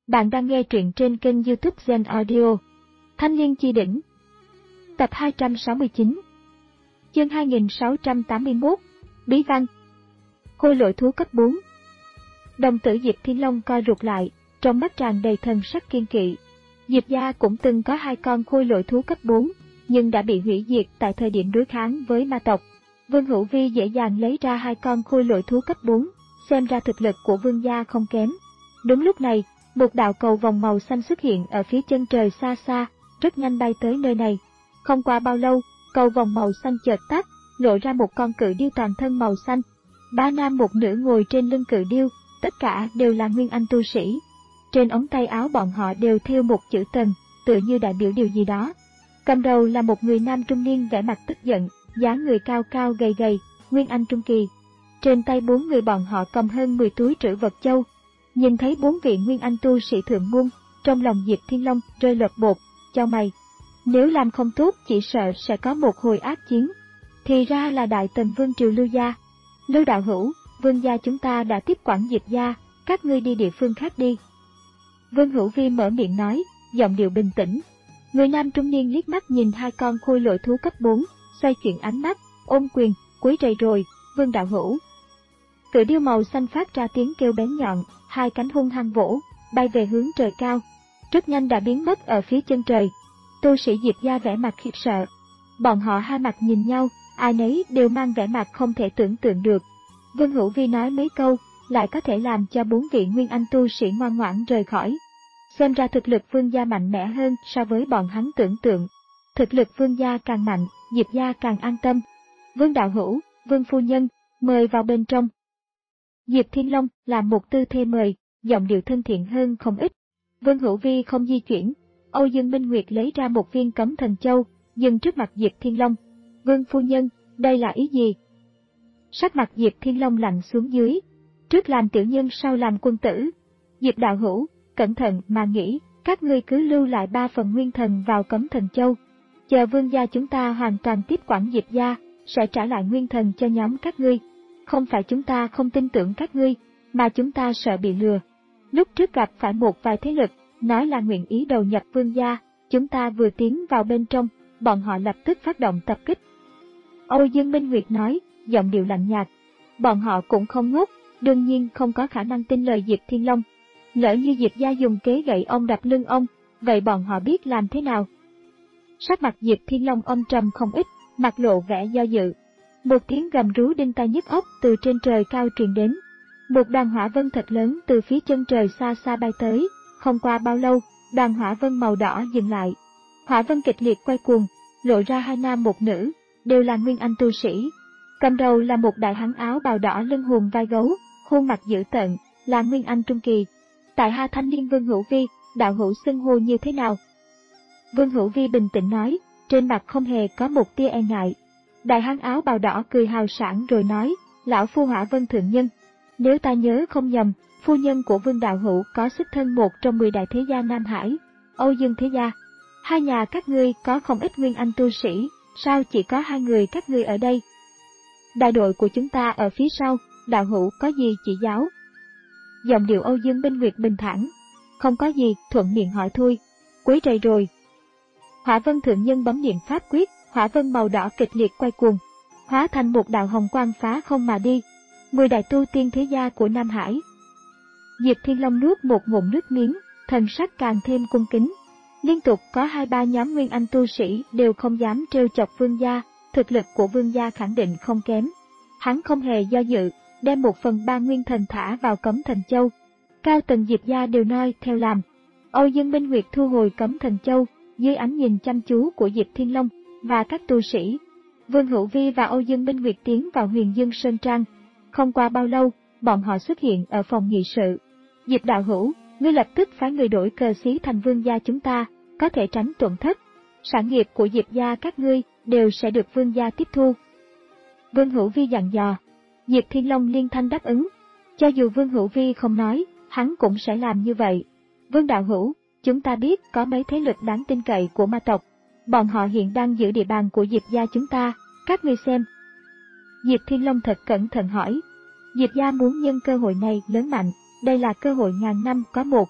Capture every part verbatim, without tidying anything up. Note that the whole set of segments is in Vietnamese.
Bạn đang nghe truyện trên kênh YouTube Zen Audio. Thanh Liên Chi Đỉnh. Tập hai trăm sáu mươi chín. Chương hai nghìn sáu trăm tám mươi mốt. Bí văn. Khôi lỗi thú cấp bốn. Đồng tử Diệp Thiên Long co rụt lại, trong mắt tràn đầy thần sắc kiên kỵ. Diệp gia cũng từng có hai con khôi lỗi thú cấp bốn, nhưng đã bị hủy diệt tại thời điểm đối kháng với ma tộc. Vương Hữu Vi dễ dàng lấy ra hai con khôi lỗi thú cấp bốn, xem ra thực lực của Vương gia không kém. Đúng lúc này, một đạo cầu vòng màu xanh xuất hiện ở phía chân trời xa xa, rất nhanh bay tới nơi này. Không qua bao lâu, cầu vòng màu xanh chợt tắt, lộ ra một con cự điêu toàn thân màu xanh. Ba nam một nữ ngồi trên lưng cự điêu, tất cả đều là nguyên anh tu sĩ. Trên ống tay áo bọn họ đều thêu một chữ Tần, tựa như đại biểu điều gì đó. Cầm đầu là một người nam trung niên vẻ mặt tức giận, dáng người cao cao gầy gầy, nguyên anh trung kỳ. Trên tay bốn người bọn họ cầm hơn mười túi trữ vật châu. Nhìn thấy bốn vị nguyên anh tu sĩ thượng môn, trong lòng Diệp Thiên Long rơi lột bột, chau mày. Nếu làm không tốt chỉ sợ sẽ có một hồi ác chiến. Thì ra là Đại Tần Vương triều Lưu gia. Lưu đạo hữu, Vương gia chúng ta đã tiếp quản Diệp gia, các ngươi đi địa phương khác đi. Vương Hữu Vi mở miệng nói, giọng điệu bình tĩnh. Người nam trung niên liếc mắt nhìn hai con khôi lỗi thú cấp bốn, xoay chuyển ánh mắt, ôm quyền, cúi rầy rồi, Vương đạo hữu. Cự điêu màu xanh phát ra tiếng kêu bén nhọn, hai cánh hung hăng vỗ, bay về hướng trời cao. Rất nhanh đã biến mất ở phía chân trời. Tu sĩ Diệp gia vẻ mặt khiếp sợ. Bọn họ hai mặt nhìn nhau, ai nấy đều mang vẻ mặt không thể tưởng tượng được. Vương Hữu Vi nói mấy câu, lại có thể làm cho bốn vị nguyên anh tu sĩ ngoan ngoãn rời khỏi. Xem ra thực lực Vương gia mạnh mẽ hơn so với bọn hắn tưởng tượng. Thực lực Vương gia càng mạnh, Diệp gia càng an tâm. Vương đạo hữu, Vương phu nhân, mời vào bên trong. Diệp Thiên Long làm một tư thế mời, giọng điệu thân thiện hơn không ít. Vương Hữu Vi không di chuyển. Âu Dương Minh Nguyệt lấy ra một viên cấm thần châu, dừng trước mặt Diệp Thiên Long. Vương phu nhân, đây là ý gì? Sắc mặt Diệp Thiên Long lạnh xuống dưới. Trước làm tiểu nhân sau làm quân tử. Diệp đạo hữu, cẩn thận mà nghĩ, các ngươi cứ lưu lại ba phần nguyên thần vào cấm thần châu. Chờ Vương gia chúng ta hoàn toàn tiếp quản Diệp gia, sẽ trả lại nguyên thần cho nhóm các ngươi. Không phải chúng ta không tin tưởng các ngươi, mà chúng ta sợ bị lừa. Lúc trước gặp phải một vài thế lực, nói là nguyện ý đầu nhập Vương gia, chúng ta vừa tiến vào bên trong, bọn họ lập tức phát động tập kích. Âu Dương Minh Nguyệt nói, giọng điệu lạnh nhạt. Bọn họ cũng không ngốc, đương nhiên không có khả năng tin lời Diệp Thiên Long. Lỡ như Diệp gia dùng kế gậy ông đập lưng ông, vậy bọn họ biết làm thế nào? Sắc mặt Diệp Thiên Long âm trầm không ít, mặt lộ vẻ do dự. Một tiếng gầm rú đinh tai nhức óc từ trên trời cao truyền đến. Một đoàn hỏa vân thật lớn từ phía chân trời xa xa bay tới, không qua bao lâu, đoàn hỏa vân màu đỏ dừng lại. Hỏa vân kịch liệt quay cuồng, lộ ra hai nam một nữ, đều là nguyên anh tu sĩ. Cầm đầu là một đại hán áo bào đỏ lưng hùm vai gấu, khuôn mặt dữ tợn, là nguyên anh trung kỳ. Tại hạ thanh niên Vương Hữu Vi, đạo hữu xưng hô như thế nào? Vương Hữu Vi bình tĩnh nói, trên mặt không hề có một tia e ngại. Đại hán áo bào đỏ cười hào sảng rồi nói, lão phu Hỏa Vân thượng nhân. Nếu ta nhớ không nhầm, phu nhân của Vương đạo hữu có xuất thân một trong mười đại thế gia Nam Hải, Âu Dương thế gia. Hai nhà các ngươi có không ít nguyên anh tu sĩ, sao chỉ có hai người các ngươi ở đây? Đại đội của chúng ta ở phía sau, đạo hữu có gì chỉ giáo? Giọng điệu Âu Dương Minh Nguyệt bình thản. Không có gì, thuận miệng hỏi thôi. Quấy rầy rồi. Hỏa Vân thượng nhân bấm niệm pháp quyết, hỏa vân màu đỏ kịch liệt quay cuồng, hóa thành một đạo hồng quang phá không mà đi. Mười đại tu tiên thế gia của Nam Hải. Diệp Thiên Long nuốt một ngụm nước miếng, thần sắc càng thêm cung kính. Liên tục có hai ba nhóm nguyên anh tu sĩ đều không dám trêu chọc Vương gia, thực lực của Vương gia khẳng định không kém. Hắn không hề do dự, đem một phần ba nguyên thần thả vào cấm thần châu. Cao tầng Diệp gia đều noi theo làm. Âu Dương Minh Nguyệt thu hồi cấm thần châu, dưới ánh nhìn chăm chú của Diệp Thiên Long và các tu sĩ. Vương Hữu Vi và Âu Dương Minh Nguyệt tiến vào Huyền Dương Sơn Trang. Không qua bao lâu, bọn họ xuất hiện ở phòng nghị sự. Diệp đạo hữu, ngươi lập tức phái người đổi cờ xí thành Vương gia chúng ta, có thể tránh tổn thất. Sản nghiệp của Diệp gia các ngươi đều sẽ được Vương gia tiếp thu. Vương Hữu Vi dặn dò. Diệp Thiên Long liên thanh đáp ứng. Cho dù Vương Hữu Vi không nói, hắn cũng sẽ làm như vậy. Vương đạo hữu, chúng ta biết có mấy thế lực đáng tin cậy của ma tộc. Bọn họ hiện đang giữ địa bàn của Diệp gia chúng ta, các ngươi xem. Diệp Thiên Long thật cẩn thận hỏi. Diệp gia muốn nhân cơ hội này lớn mạnh, đây là cơ hội ngàn năm có một.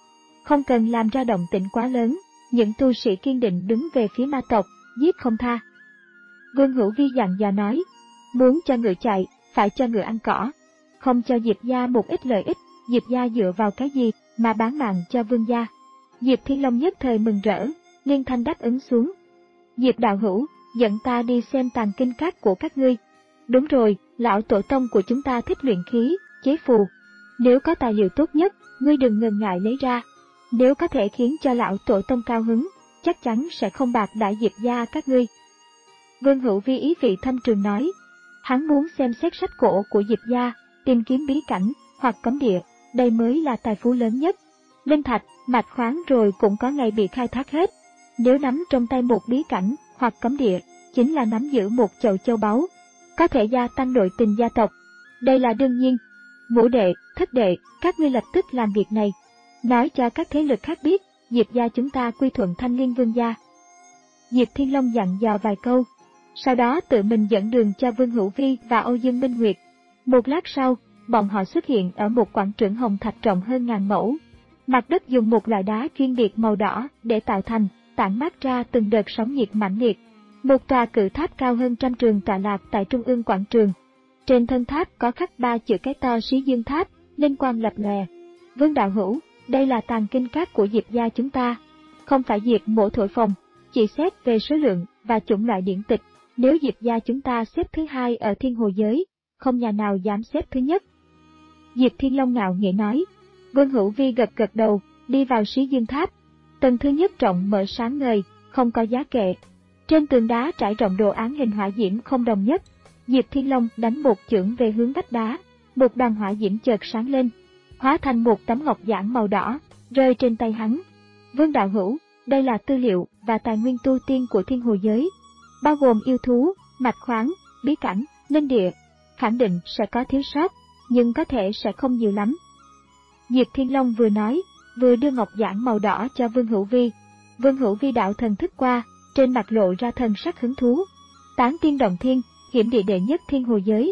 không cần làm ra động tĩnh quá lớn, những tu sĩ kiên định đứng về phía ma tộc, giết không tha. Vương Hữu Vi dặn dò nói, muốn cho ngựa chạy, phải cho ngựa ăn cỏ, không cho Diệp gia một ít lợi ích, Diệp gia dựa vào cái gì mà bán mạng cho Vương gia. Diệp Thiên Long nhất thời mừng rỡ, liên thanh đáp ứng xuống. Diệp đạo hữu, dẫn ta đi xem tàng kinh các của các ngươi. Đúng rồi, lão tổ tông của chúng ta thích luyện khí, chế phù. Nếu có tài liệu tốt nhất, ngươi đừng ngần ngại lấy ra. Nếu có thể khiến cho lão tổ tông cao hứng, chắc chắn sẽ không bạc đãi Diệp gia các ngươi. Vương Hữu Vi ý vị thâm trường nói, hắn muốn xem xét sách cổ của Diệp gia, tìm kiếm bí cảnh hoặc cấm địa, đây mới là tài phú lớn nhất. Linh thạch, mạch khoáng rồi cũng có ngày bị khai thác hết. Nếu nắm trong tay một bí cảnh hoặc cấm địa, chính là nắm giữ một chậu châu báu, có thể gia tăng nội tình gia tộc. Đây là đương nhiên. Ngũ đệ, thất đệ, các ngươi lập tức làm việc này. Nói cho các thế lực khác biết, Diệp gia chúng ta quy thuận Thanh Liên Vương gia. Diệp Thiên Long dặn dò vài câu, sau đó tự mình dẫn đường cho Vương Hữu Vi và Âu Dương Minh Nguyệt. Một lát sau, bọn họ xuất hiện ở một quảng trường hồng thạch rộng hơn ngàn mẫu. Mặt đất dùng một loại đá chuyên biệt màu đỏ để tạo thành, tản mát ra từng đợt sóng nhiệt mãnh liệt. Một tòa cự tháp cao hơn trăm trường tọa lạc tại trung ương quảng trường. Trên thân tháp có khắc ba chữ cái to Xí Dương Tháp, linh quang lập lòe. Vương đạo hữu, đây là tàng kinh các của Diệp gia chúng ta. Không phải Diệp mổ thổi phồng, chỉ xét về số lượng và chủng loại điển tịch. Nếu Diệp gia chúng ta xếp thứ hai ở thiên hồ giới, không nhà nào dám xếp thứ nhất. Diệp Thiên Long ngạo nghễ nói. Vương Hữu Vi gật gật đầu, đi vào Xí Dương Tháp. Tầng thứ nhất rộng mở sáng ngời, không có giá kệ. Trên tường đá trải rộng đồ án hình hỏa diễm không đồng nhất. Diệp Thiên Long đánh một chưởng về hướng vách đá, một đoàn hỏa diễm chợt sáng lên, hóa thành một tấm ngọc giản màu đỏ, rơi trên tay hắn. Vương đạo hữu, đây là tư liệu và tài nguyên tu tiên của thiên hồ giới, bao gồm yêu thú, mạch khoáng, bí cảnh, linh địa. Khẳng định sẽ có thiếu sót, nhưng có thể sẽ không nhiều lắm. Diệp Thiên Long vừa nói, vừa đưa ngọc giản màu đỏ cho Vương Hữu Vi. Vương Hữu Vi đạo thần thức qua, trên mặt lộ ra thần sắc hứng thú. Tán tiên động thiên, hiểm địa đệ nhất thiên hồ giới.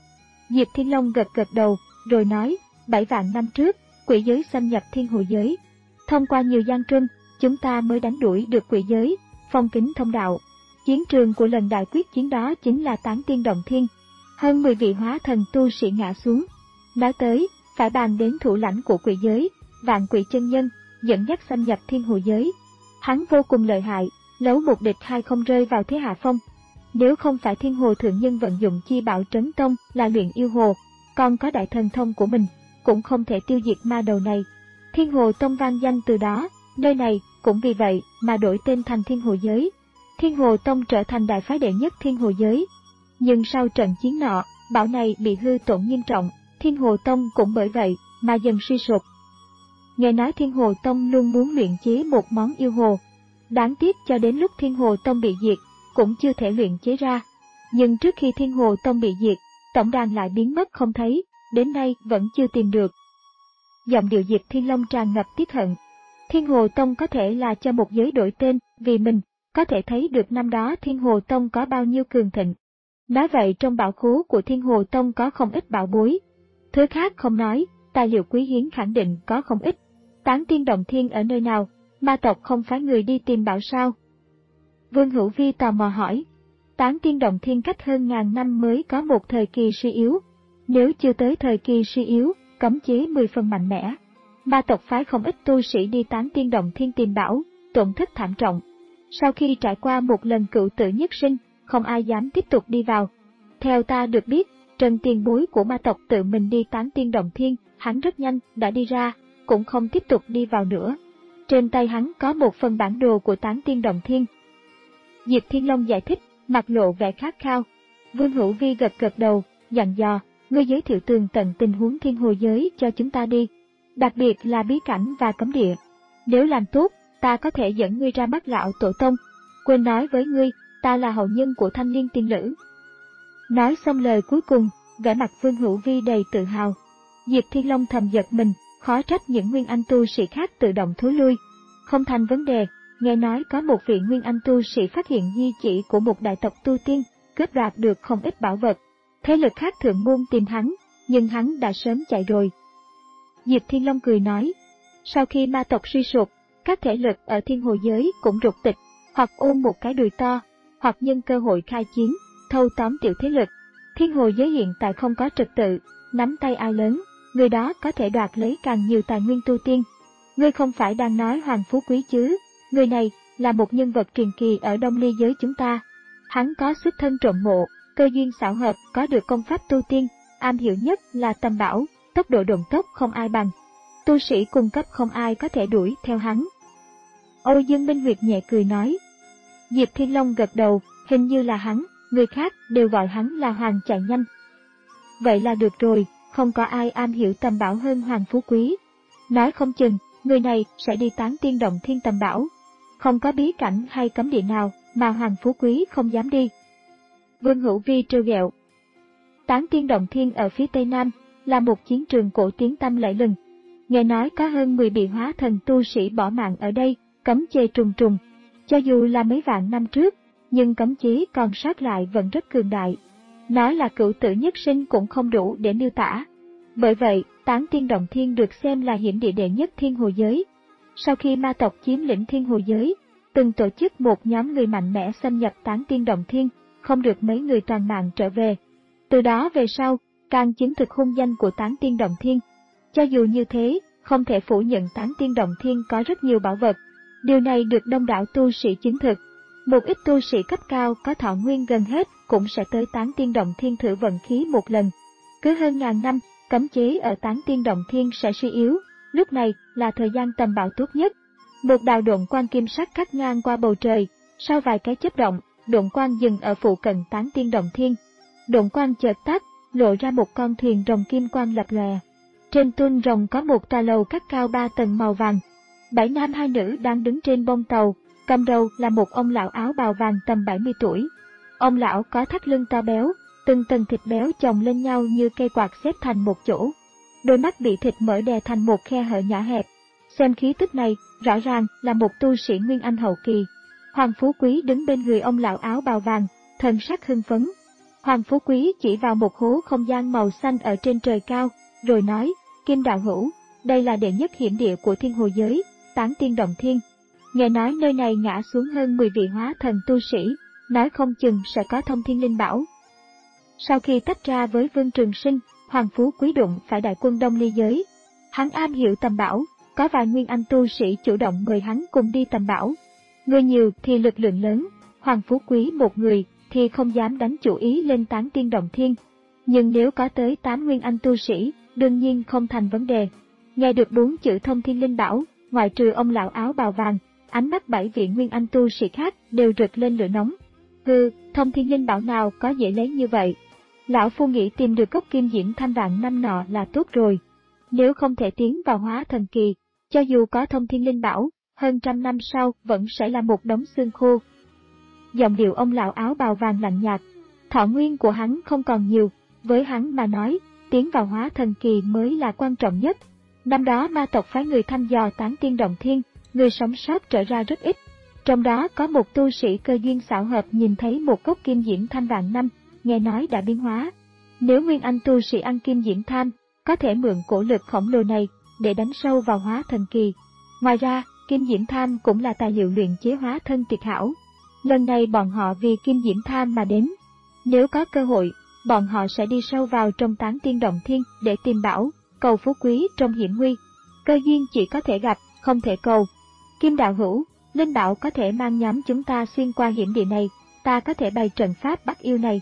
Diệp Thiên Long gật gật đầu, rồi nói, bảy vạn năm trước, quỷ giới xâm nhập thiên hồ giới. Thông qua nhiều gian truân, chúng ta mới đánh đuổi được quỷ giới, phong kính thông đạo. Chiến trường của lần đại quyết chiến đó chính là tán tiên động thiên. Hơn mười vị hóa thần tu sĩ ngã xuống. Nói tới, phải bàn đến thủ lãnh của quỷ giới, Vạn Quỷ chân nhân, dẫn dắt xâm nhập thiên hồ giới. Hắn vô cùng lợi hại, lấu một địch hai không rơi vào thế hạ phong. Nếu không phải thiên hồ thượng nhân vận dụng chi bảo trấn tông là luyện yêu hồ, còn có đại thần thông của mình, cũng không thể tiêu diệt ma đầu này. Thiên hồ tông vang danh từ đó, nơi này cũng vì vậy mà đổi tên thành thiên hồ giới. Thiên hồ tông trở thành đại phái đệ nhất thiên hồ giới. Nhưng sau trận chiến nọ, bảo này bị hư tổn nghiêm trọng, thiên hồ tông cũng bởi vậy mà dần suy sụp. Nghe nói thiên hồ tông luôn muốn luyện chế một món yêu hồ. Đáng tiếc cho đến lúc thiên hồ tông bị diệt, cũng chưa thể luyện chế ra. Nhưng trước khi thiên hồ tông bị diệt, tổng đàn lại biến mất không thấy, đến nay vẫn chưa tìm được. Giọng điệu Diệp Thiên Long tràn ngập tiếc hận. Thiên hồ tông có thể là cho một giới đổi tên, vì mình, có thể thấy được năm đó thiên hồ tông có bao nhiêu cường thịnh. Nói vậy trong bảo khố của thiên hồ tông có không ít bảo bối. Thứ khác không nói, tài liệu quý hiếm khẳng định có không ít. Tán tiên động thiên ở nơi nào, ma tộc không phải người đi tìm bảo sao? Vương Hữu Vi tò mò hỏi. Tán tiên động thiên cách hơn ngàn năm mới có một thời kỳ suy yếu. Nếu chưa tới thời kỳ suy yếu, cấm chế mười phần mạnh mẽ. Ma tộc phái không ít tu sĩ đi tán tiên động thiên tìm bảo, tổn thất thảm trọng. Sau khi trải qua một lần cựu tử nhất sinh, không ai dám tiếp tục đi vào. Theo ta được biết, Trần tiền bối của ma tộc tự mình đi tán tiên động thiên, hắn rất nhanh đã đi ra, cũng không tiếp tục đi vào nữa. Trên tay hắn có một phần bản đồ của tán tiên động thiên. Diệp Thiên Long giải thích, mặt lộ vẻ khát khao. Vương Hữu Vi gật gật đầu, dặn dò, ngươi giới thiệu tường tận tình huống thiên hồ giới cho chúng ta đi, đặc biệt là bí cảnh và cấm địa. Nếu làm tốt, ta có thể dẫn ngươi ra mắt lão tổ tông. Quên nói với ngươi, ta là hậu nhân của Thanh Liên tiên nữ. Nói xong lời cuối cùng, vẻ mặt Vương Hữu Vi đầy tự hào. Diệp Thiên Long thầm giật mình, khó trách những nguyên anh tu sĩ khác tự động thối lui. Không thành vấn đề, nghe nói có một vị nguyên anh tu sĩ phát hiện di chỉ của một đại tộc tu tiên, cướp đoạt được không ít bảo vật. Thế lực khác thượng môn tìm hắn, nhưng hắn đã sớm chạy rồi. Diệp Thiên Long cười nói, Sau khi ma tộc suy sụp, các thể lực ở thiên hồ giới cũng rục tịch, hoặc ôm một cái đùi to, hoặc nhân cơ hội khai chiến, thâu tóm tiểu thế lực. Thiên hồ giới hiện tại không có trật tự, nắm tay ai lớn, người đó có thể đoạt lấy càng nhiều tài nguyên tu tiên. Ngươi không phải đang nói Hoàng Phú Quý chứ? Người này là một nhân vật truyền kỳ ở Đông Ly giới chúng ta. Hắn có xuất thân trộm mộ, cơ duyên xảo hợp, có được công pháp tu tiên, am hiểu nhất là tầm bảo, tốc độ độn tốc không ai bằng. Tu sĩ cung cấp không ai có thể đuổi theo hắn. Âu Dương Minh Nguyệt nhẹ cười nói. Diệp Thiên Long gật đầu, hình như là hắn, người khác đều gọi hắn là Hoàng chạy nhanh. Vậy là được rồi, không có ai am hiểu tầm bảo hơn Hoàng Phú Quý. Nói không chừng, người này sẽ đi tán tiên động thiên tầm bảo. Không có bí cảnh hay cấm địa nào mà Hoàng Phú Quý không dám đi. Vương Hữu Vi trêu ghẹo. Tán tiên động thiên ở phía tây nam, là một chiến trường cổ tiếng tăm lẫy lừng. Nghe nói có hơn mười bị hóa thần tu sĩ bỏ mạng ở đây, cấm chế trùng trùng. Cho dù là mấy vạn năm trước, nhưng cấm chế còn sót lại vẫn rất cường đại. Nói là cửu tử nhất sinh cũng không đủ để miêu tả. Bởi vậy, tán tiên động thiên được xem là hiểm địa đệ nhất thiên hồ giới. Sau khi ma tộc chiếm lĩnh thiên hồ giới, từng tổ chức một nhóm người mạnh mẽ xâm nhập tán tiên động thiên, không được mấy người toàn mạng trở về. Từ đó về sau, càng chứng thực hung danh của tán tiên động thiên. Cho dù như thế, không thể phủ nhận tán tiên động thiên có rất nhiều bảo vật. Điều này được đông đảo tu sĩ chứng thực. Một ít tu sĩ cấp cao có thọ nguyên gần hết cũng sẽ tới tán tiên động thiên thử vận khí một lần. Cứ hơn ngàn năm, cấm chế ở tán tiên động thiên sẽ suy yếu, lúc này là thời gian tầm bảo tốt nhất. Một đạo độn quang kim sắc cắt ngang qua bầu trời, sau vài cái chớp động, độn quang dừng ở phụ cận tán tiên động thiên. Độn quang chợt tắt, lộ ra một con thuyền rồng kim quang lập lòe. Trên tung rồng có một tòa lầu cắt cao ba tầng màu vàng. Bảy nam hai nữ đang đứng trên bông tàu, cầm đầu là một ông lão áo bào vàng tầm bảy mươi tuổi. Ông lão có thắt lưng to béo, từng tầng thịt béo chồng lên nhau như cây quạt xếp thành một chỗ. Đôi mắt bị thịt mỡ đè thành một khe hở nhỏ hẹp. Xem khí tức này, rõ ràng là một tu sĩ Nguyên Anh hậu kỳ. Hoàng Phú Quý đứng bên người ông lão áo bào vàng, thần sắc hưng phấn. Hoàng Phú Quý chỉ vào một hố không gian màu xanh ở trên trời cao, rồi nói, Kim đạo hữu, đây là đệ nhất hiểm địa của thiên hồ giới, tán tiên động thiên. Nghe nói nơi này ngã xuống hơn mười vị hóa thần tu sĩ, nói không chừng sẽ có thông thiên linh bảo. Sau khi tách ra với Vương Trường Sinh, Hoàng Phú Quý đụng phải đại quân Đông Ly giới. Hắn am hiểu tầm bảo, có vài nguyên anh tu sĩ chủ động mời hắn cùng đi tầm bảo. Người nhiều thì lực lượng lớn, Hoàng Phú Quý một người thì không dám đánh chủ ý lên tán tiên động thiên. Nhưng nếu có tới tám nguyên anh tu sĩ, đương nhiên không thành vấn đề. Nghe được bốn chữ thông thiên linh bảo, ngoại trừ ông lão áo bào vàng, ánh mắt bảy vị nguyên anh tu sĩ khác đều rực lên lửa nóng. Hừ, thông thiên linh bảo nào có dễ lấy như vậy? Lão phu nghĩ tìm được cốc kim diễm thanh vạn năm nọ là tốt rồi. Nếu không thể tiến vào hóa thần kỳ, cho dù có thông thiên linh bảo, hơn trăm năm sau vẫn sẽ là một đống xương khô. Giọng điệu ông lão áo bào vàng lạnh nhạt, thọ nguyên của hắn không còn nhiều, với hắn mà nói, tiến vào hóa thần kỳ mới là quan trọng nhất. Năm đó ma tộc phái người thăm dò tán tiên động thiên, người sống sót trở ra rất ít. Trong đó có một tu sĩ cơ duyên xảo hợp nhìn thấy một cốc kim diễm thanh vạn năm, nghe nói đã biến hóa. Nếu nguyên anh tu sĩ ăn kim diễm tham, có thể mượn cổ lực khổng lồ này để đánh sâu vào hóa thần kỳ. Ngoài ra, kim diễm tham cũng là tài liệu luyện chế hóa thân tuyệt hảo. Lần này bọn họ vì kim diễm tham mà đến. Nếu có cơ hội, bọn họ sẽ đi sâu vào trong tán tiên động thiên để tìm bảo, cầu phú quý trong hiểm nguy. Cơ duyên chỉ có thể gặp, không thể cầu. Kim đạo hữu, linh bảo có thể mang nhóm chúng ta xuyên qua hiểm địa này, ta có thể bày trận pháp bắt yêu này.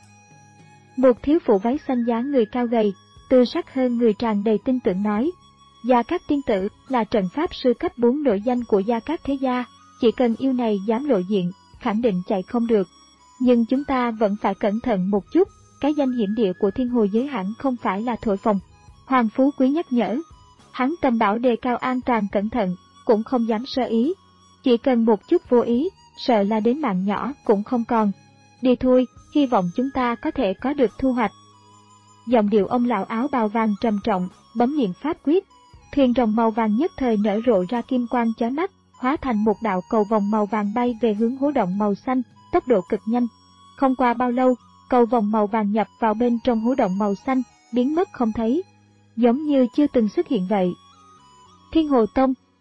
Một thiếu phụ váy xanh dáng người cao gầy, tư sắc hơn người tràn đầy tin tưởng nói. Gia Cát tiên tử là trận pháp sư cấp bốn nổi danh của Gia Cát thế gia, chỉ cần yêu này dám lộ diện, khẳng định chạy không được. Nhưng chúng ta vẫn phải cẩn thận một chút, cái danh hiểm địa của thiên hồ giới hẳn không phải là thổi phồng. Hoàng Phú Quý nhắc nhở. Hắn tầm bảo đề cao an toàn cẩn thận, cũng không dám sơ ý. Chỉ cần một chút vô ý, sợ là đến mạng nhỏ cũng không còn. Đi thôi, hy vọng chúng ta có thể có được thu hoạch. Giọng điệu ông lão áo bào vàng trầm trọng, bấm niệm pháp quyết. Thuyền rồng màu vàng nhất thời nở rộ ra kim quang chói mắt, hóa thành một đạo cầu vòng màu vàng bay về hướng hố động màu xanh, tốc độ cực nhanh. Không qua bao lâu, cầu vòng màu vàng nhập vào bên trong hố động màu xanh, biến mất không thấy, giống như chưa từng xuất hiện vậy. Thiên Hồ Tông,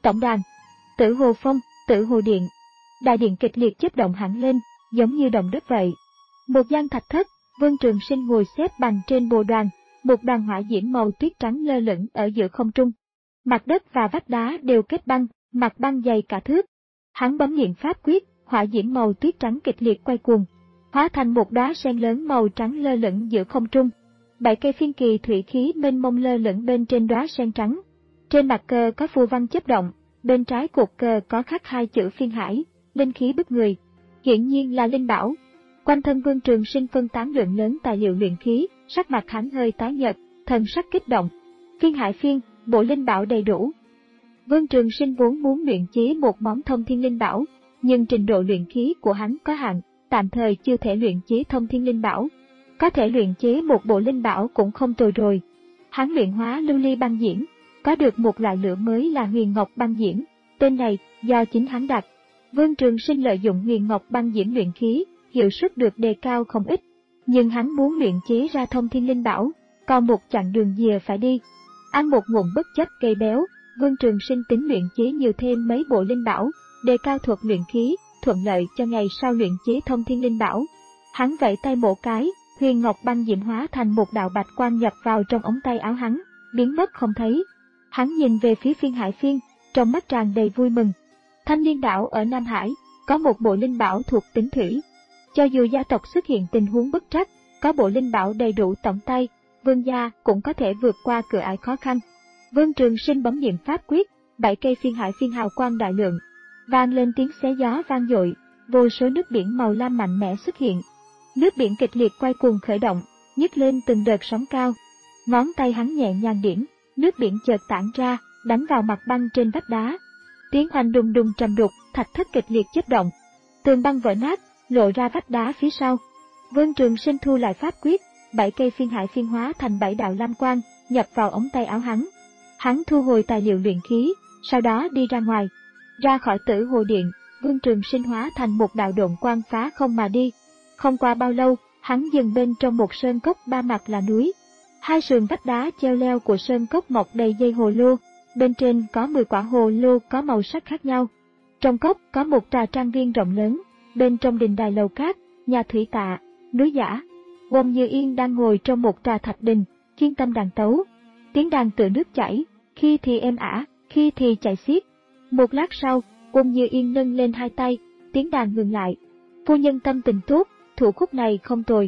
Tổng đàn, Tử Hồ Phong, Tử Hồ Điện. Đại điện kịch liệt chớp động hẳn lên, giống như động đất vậy. Một gian thạch thất, Vương Trường Sinh ngồi xếp bằng trên bồ đoàn, một đoàn hỏa diễm màu tuyết trắng lơ lửng ở giữa không trung. Mặt đất và vách đá đều kết băng, mặt băng dày cả thước. Hắn bấm niệm pháp quyết, hỏa diễm màu tuyết trắng kịch liệt quay cuồng, hóa thành một đóa sen lớn màu trắng lơ lửng giữa không trung. Bảy cây phiên kỳ thủy khí mênh mông lơ lửng bên trên đóa sen trắng. Trên mặt cờ có phù văn chớp động, bên trái cột cờ có khắc hai chữ phiên hải, linh khí bức người. Hiển nhiên là linh bảo. Quanh thân Vương Trường Sinh phân tán lượng lớn tài liệu luyện khí, sắc mặt hắn hơi tái nhợt, thần sắc kích động. Phiên hải phiên, bộ linh bảo đầy đủ. Vương Trường Sinh vốn muốn luyện chế một món thông thiên linh bảo, nhưng trình độ luyện khí của hắn có hạn, tạm thời chưa thể luyện chế thông thiên linh bảo. Có thể luyện chế một bộ linh bảo cũng không tồi rồi. Hắn luyện hóa lưu ly băng diễm, có được một loại lửa mới là huyền ngọc băng diễm, tên này do chính hắn đặt. Vương Trường Sinh lợi dụng huyền ngọc băng diễm luyện khí, hiệu suất được đề cao không ít. Nhưng hắn muốn luyện chế ra thông thiên linh bảo, còn một chặng đường dìa phải đi. Ăn một ngụm bất chấp gây béo, Vương Trường Sinh tính luyện chế nhiều thêm mấy bộ linh bảo, đề cao thuật luyện khí, thuận lợi cho ngày sau luyện chế thông thiên linh bảo. Hắn vẫy tay một cái, huyền ngọc băng diễm hóa thành một đạo bạch quang nhập vào trong ống tay áo hắn, biến mất không thấy. Hắn nhìn về phía phiên hải phiên, trong mắt tràn đầy vui mừng. Thanh Liên đảo ở Nam Hải, có một bộ linh bảo thuộc tính thủy. Cho dù gia tộc xuất hiện tình huống bất trắc, có bộ linh bảo đầy đủ tổng tay, Vương gia cũng có thể vượt qua cửa ải khó khăn. Vương Trường Sinh bấm niệm pháp quyết, bảy cây phiên hải phiên hào quang đại lượng, vang lên tiếng xé gió vang dội, vô số nước biển màu lam mạnh mẽ xuất hiện. Nước biển kịch liệt quay cuồng khởi động, nhấc lên từng đợt sóng cao. Ngón tay hắn nhẹ nhàng điểm, nước biển chợt tản ra, đánh vào mặt băng trên vách đá. Tiếng oanh đùng đùng trầm đục, thạch thất kịch liệt chớp động, tường băng vỡ nát, lộ ra vách đá phía sau. Vương Trường Sinh thu lại pháp quyết, bảy cây phiên hải phiên hóa thành bảy đạo lam quang, nhập vào ống tay áo hắn. Hắn thu hồi tài liệu luyện khí, sau đó đi ra ngoài. Ra khỏi Tử Hồ Điện, Vương Trường Sinh hóa thành một đạo độn quang phá không mà đi. Không qua bao lâu, hắn dừng bên trong một sơn cốc ba mặt là núi. Hai sườn vách đá treo leo của sơn cốc mọc đầy dây hồ lô, bên trên có mười quả hồ lô có màu sắc khác nhau. Trong cốc có một trà trang viên rộng lớn, bên trong đình đài lầu cát, nhà thủy tạ, núi giả. Uông Như Yên đang ngồi trong một trà thạch đình, chuyên tâm đàn tấu. Tiếng đàn tựa nước chảy, khi thì êm ả, khi thì chảy xiết. Một lát sau, Uông Như Yên nâng lên hai tay, tiếng đàn ngừng lại. Phu nhân tâm tình tốt, thủ khúc này không tồi.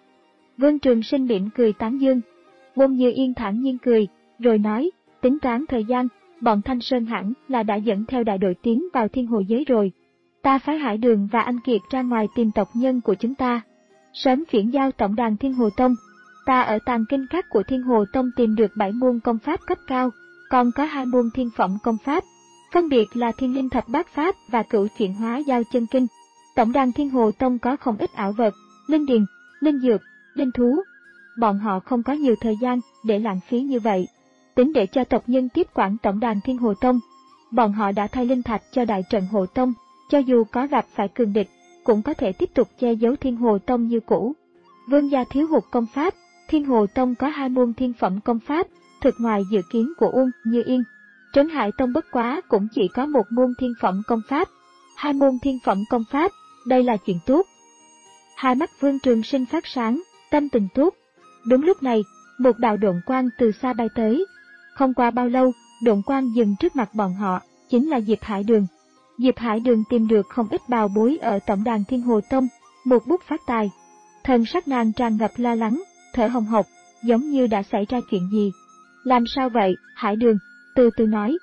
Vương Trường Sinh mỉm cười tán dương. Uông Như Yên thản nhiên cười, rồi nói, tính toán thời gian, bọn Thanh Sơn hẳn là đã dẫn theo đại đội tiến vào thiên hồ giới rồi. Ta phái Hải Đường và Anh Kiệt ra ngoài tìm tộc nhân của chúng ta. Sớm chuyển giao tổng đàn Thiên Hồ Tông. Ta ở tàng kinh các của Thiên Hồ Tông tìm được bảy môn công pháp cấp cao, còn có hai môn thiên phẩm công pháp, phân biệt là Thiên Linh Thập Bát Pháp và Cửu Chuyển Hóa Giao Chân Kinh. Tổng đàn Thiên Hồ Tông có không ít ảo vật, linh điền, linh dược, linh thú. Bọn họ không có nhiều thời gian để lãng phí như vậy. Tính để cho tộc nhân tiếp quản tổng đàn Thiên Hồ Tông, bọn họ đã thay linh thạch cho đại trận Hồ Tông, cho dù có gặp phải cường địch, cũng có thể tiếp tục che giấu Thiên Hồ Tông như cũ. Vương gia thiếu hụt công pháp, Thiên Hồ Tông có hai môn thiên phẩm công pháp, thực ngoài dự kiến của Uông Như Yên. Trấn Hải Tông bất quá cũng chỉ có một môn thiên phẩm công pháp, hai môn thiên phẩm công pháp, đây là chuyện tốt. Hai mắt Vương Trường Sinh phát sáng, tâm tình tốt. Đúng lúc này, một đạo độn quang từ xa bay tới. Không qua bao lâu, độn quang dừng trước mặt bọn họ, chính là Diệp Hải Đường. Diệp Hải Đường tìm được không ít bào bối ở tổng đàn Thiên Hồ Tông, một bút phát tài. Thần sắc nàng tràn ngập lo lắng, thở hồng hộc, giống như đã xảy ra chuyện gì. Làm sao vậy, Hải Đường? Từ từ nói.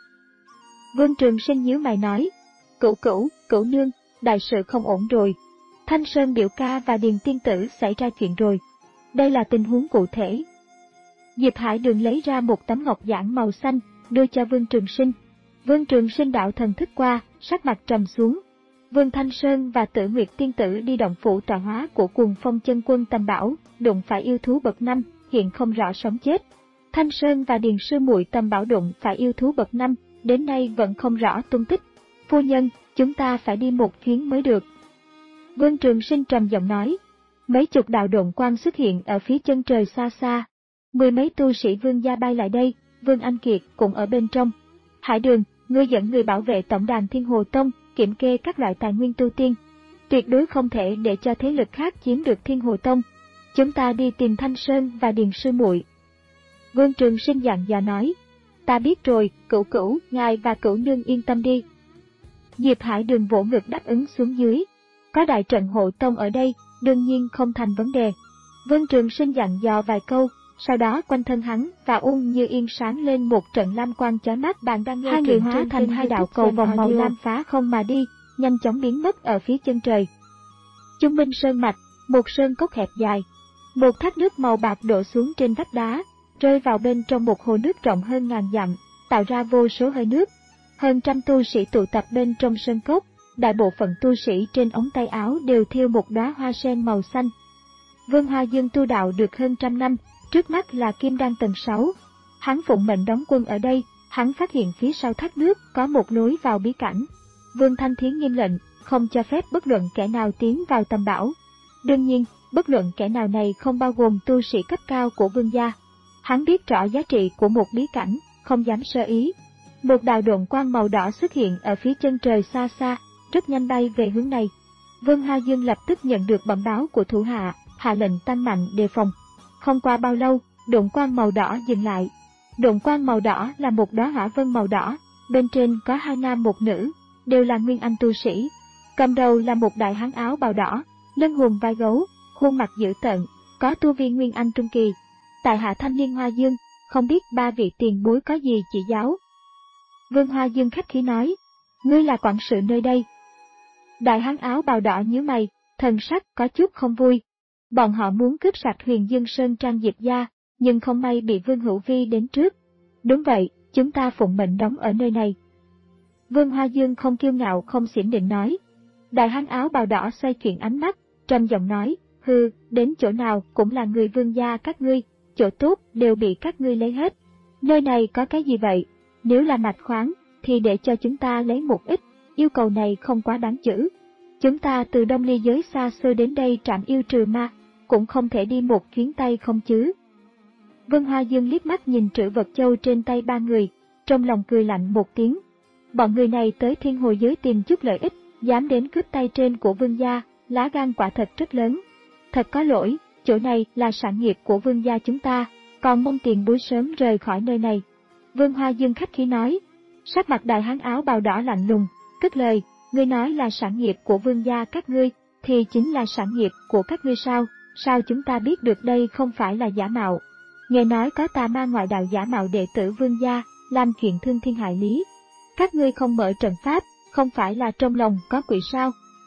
Vương Trường Sinh nhíu mày nói, Cửu Cửu, Cửu nương, đại sự không ổn rồi. Thanh Sơn biểu ca và Điền tiên tử xảy ra chuyện rồi. Đây là tình huống cụ thể. Diệp Hải Đường lấy ra một tấm ngọc giản màu xanh, đưa cho Vương Trường Sinh. Vương Trường Sinh đạo thần thức qua, sắc mặt trầm xuống. Vương Thanh Sơn và Tử Nguyệt tiên tử đi động phủ tọa hóa của Cuồng Phong chân quân Tam Bảo, đụng phải yêu thú bậc năm, hiện không rõ sống chết. Thanh Sơn và Điền sư muội Tam Bảo đụng phải yêu thú bậc năm, đến nay vẫn không rõ tung tích. Phu nhân, chúng ta phải đi một chuyến mới được. Vương Trường Sinh trầm giọng nói. Mấy chục đạo độn quang xuất hiện ở phía chân trời xa xa. Mười mấy tu sĩ Vương gia bay lại đây, Vương Anh Kiệt cũng ở bên trong. Hải Đường, ngươi dẫn người bảo vệ tổng đàn Thiên Hồ Tông, kiểm kê các loại tài nguyên tu tiên. Tuyệt đối không thể để cho thế lực khác chiếm được Thiên Hồ Tông. Chúng ta đi tìm Thanh Sơn và Điền sư muội. Vương Trường Sinh dặn dò nói, ta biết rồi, Cửu Cửu, ngài và Cửu nương yên tâm đi. Diệp Hải Đường vỗ ngực đáp ứng xuống dưới. Có đại trận hộ tông ở đây, đương nhiên không thành vấn đề. Vương Trường Sinh dặn dò vài câu, sau đó quanh thân hắn và Ung Như Yên sáng lên một trận lam quang chói mắt. Bạn đang nghe hai người hóa thành hai đạo cầu vòng màu lam phá không mà đi, nhanh chóng biến mất ở phía chân trời. Trung Minh Sơn Mạch, một sơn cốc hẹp dài. Một thác nước màu bạc đổ xuống trên vách đá, rơi vào bên trong một hồ nước rộng hơn ngàn dặm, tạo ra vô số hơi nước. Hơn trăm tu sĩ tụ tập bên trong sơn cốc, đại bộ phận tu sĩ trên ống tay áo đều thêu một đóa hoa sen màu xanh. Vương Hoa Dương tu đạo được hơn trăm năm, trước mắt là Kim Đan tầng sáu. Hắn phụng mệnh đóng quân ở đây, hắn phát hiện phía sau thác nước có một lối vào bí cảnh. Vương Thanh Thiến nghiêm lệnh, không cho phép bất luận kẻ nào tiến vào tầm bảo. Đương nhiên, bất luận kẻ nào này không bao gồm tu sĩ cấp cao của Vương gia. Hắn biết rõ giá trị của một bí cảnh, không dám sơ ý. Một đạo độn quang màu đỏ xuất hiện ở phía chân trời xa xa, rất nhanh bay về hướng này. Vương Hoa Dương lập tức nhận được bẩm báo của thủ hạ, hạ lệnh tăng mạnh đề phòng. Không qua bao lâu, độn quang màu đỏ dừng lại. Độn quang màu đỏ là một đóa hỏa vân màu đỏ, bên trên có hai nam một nữ, đều là nguyên anh tu sĩ. Cầm đầu là một đại hán áo bào đỏ, lưng hùm vai gấu, khuôn mặt dữ tợn, có tu vi nguyên anh trung kỳ. Tại hạ thanh niên Hoa Dương, không biết ba vị tiền bối có gì chỉ giáo. Vương Hoa Dương khách khí nói, ngươi là quản sự nơi đây. Đại hán áo bào đỏ nhíu mày, thần sắc có chút không vui. Bọn họ muốn cướp sạch Huyền Dương Sơn Trang Diệp gia, nhưng không may bị Vương Hữu Vi đến trước. Đúng vậy, chúng ta phụng mệnh đóng ở nơi này. Vương Hoa Dương không kiêu ngạo không xiểm định nói. Đại hán áo bào đỏ xoay chuyển ánh mắt, trầm giọng nói, hừ, đến chỗ nào cũng là người Vương gia các ngươi, chỗ tốt đều bị các ngươi lấy hết. Nơi này có cái gì vậy? Nếu là mạch khoáng, thì để cho chúng ta lấy một ít, yêu cầu này không quá đáng chữ. Chúng ta từ Đông Ly giới xa xôi đến đây trảm yêu trừ ma, cũng không thể đi một chuyến tay không chứ. Vân Hoa Dương liếc mắt nhìn trữ vật châu trên tay ba người, trong lòng cười lạnh một tiếng. Bọn người này tới Thiên Hồ giới tìm chút lợi ích, dám đến cướp tay trên của Vương gia, lá gan quả thật rất lớn. Thật có lỗi, chỗ này là sản nghiệp của Vương gia chúng ta, còn mong tiền bối sớm rời khỏi nơi này. Vương Hoa Dương khách khí nói, sắc mặt đại hán áo bào đỏ lạnh lùng, cất lời, ngươi nói là sản nghiệp của Vương gia các ngươi, thì chính là sản nghiệp của các ngươi sao, sao chúng ta biết được đây không phải là giả mạo. Nghe nói có tà ma ngoại đạo giả mạo đệ tử Vương gia, làm chuyện thương thiên hại lý. Các ngươi không mở trận pháp, không phải là trong lòng có quỷ sao?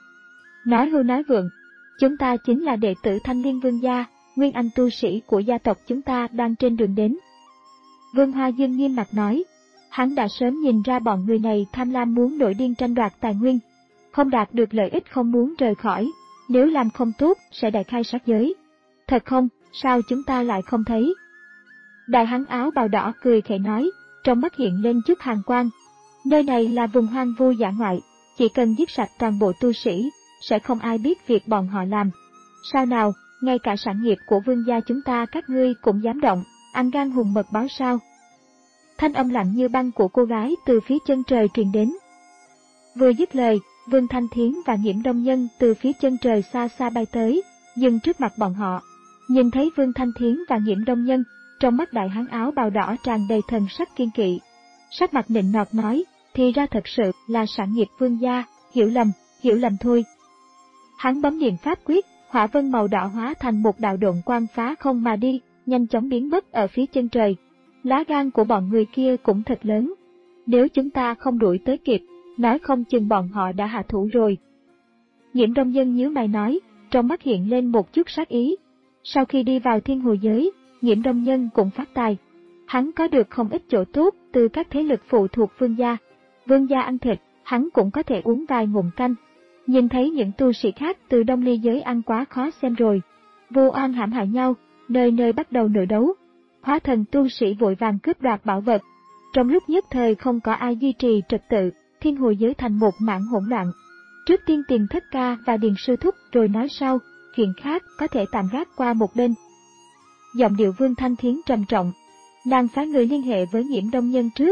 Nói hưu nói vượng, chúng ta chính là đệ tử Thanh Liên Vương gia, nguyên anh tu sĩ của gia tộc chúng ta đang trên đường đến. Vương Hoa Dương nghiêm mặt nói, hắn đã sớm nhìn ra bọn người này tham lam muốn nổi điên tranh đoạt tài nguyên, không đạt được lợi ích không muốn rời khỏi, nếu làm không tốt sẽ đại khai sát giới. Thật không, sao chúng ta lại không thấy? Đại hán áo bào đỏ cười khẽ nói, trong mắt hiện lên chút hàn quang. Nơi này là vùng hoang vu dã ngoại, chỉ cần giết sạch toàn bộ tu sĩ, sẽ không ai biết việc bọn họ làm. Sao nào, ngay cả sản nghiệp của Vương gia chúng ta các ngươi cũng dám động, ăn gan hùng mật báo sao? Thanh âm lạnh như băng của cô gái từ phía chân trời truyền đến. Vừa dứt lời, Vương Thanh Thiến và Nghiễm Đông Nhân từ phía chân trời xa xa bay tới, dừng trước mặt bọn họ. Nhìn thấy Vương Thanh Thiến và Nghiễm Đông Nhân, trong mắt đại hán áo bào đỏ tràn đầy thần sắc kiên kỵ. Sắc mặt nịnh nọt nói, thì ra thật sự là sản nghiệp Vương gia, hiểu lầm, hiểu lầm thôi. Hắn bấm niệm pháp quyết, hỏa vân màu đỏ hóa thành một đạo độn quang phá không mà đi, nhanh chóng biến mất ở phía chân trời. Lá gan của bọn người kia cũng thật lớn. Nếu chúng ta không đuổi tới kịp, nói không chừng bọn họ đã hạ thủ rồi. Nghiễm Đông Nhân nhíu mày nói, trong mắt hiện lên một chút sát ý. Sau khi đi vào Thiên Hồ giới, Nghiễm Đông Nhân cũng phát tài. Hắn có được không ít chỗ tốt từ các thế lực phụ thuộc Vương gia. Vương gia ăn thịt, hắn cũng có thể uống vài ngụm canh. Nhìn thấy những tu sĩ khác từ Đông Ly giới ăn quá khó xem rồi. Vô oan hãm hại nhau, nơi nơi bắt đầu nội đấu. Hóa thần tu sĩ vội vàng cướp đoạt bảo vật. Trong lúc nhất thời không có ai duy trì trật tự, Thiên Hồ giới thành một mảng hỗn loạn. Trước tiên tìm Thất Ca và Điền Sư Thúc rồi nói sau, chuyện khác có thể tạm gác qua một bên. Giọng điệu Vương Thanh Thiến trầm trọng. Nàng phái người liên hệ với Nghiễm Đông Nhân trước,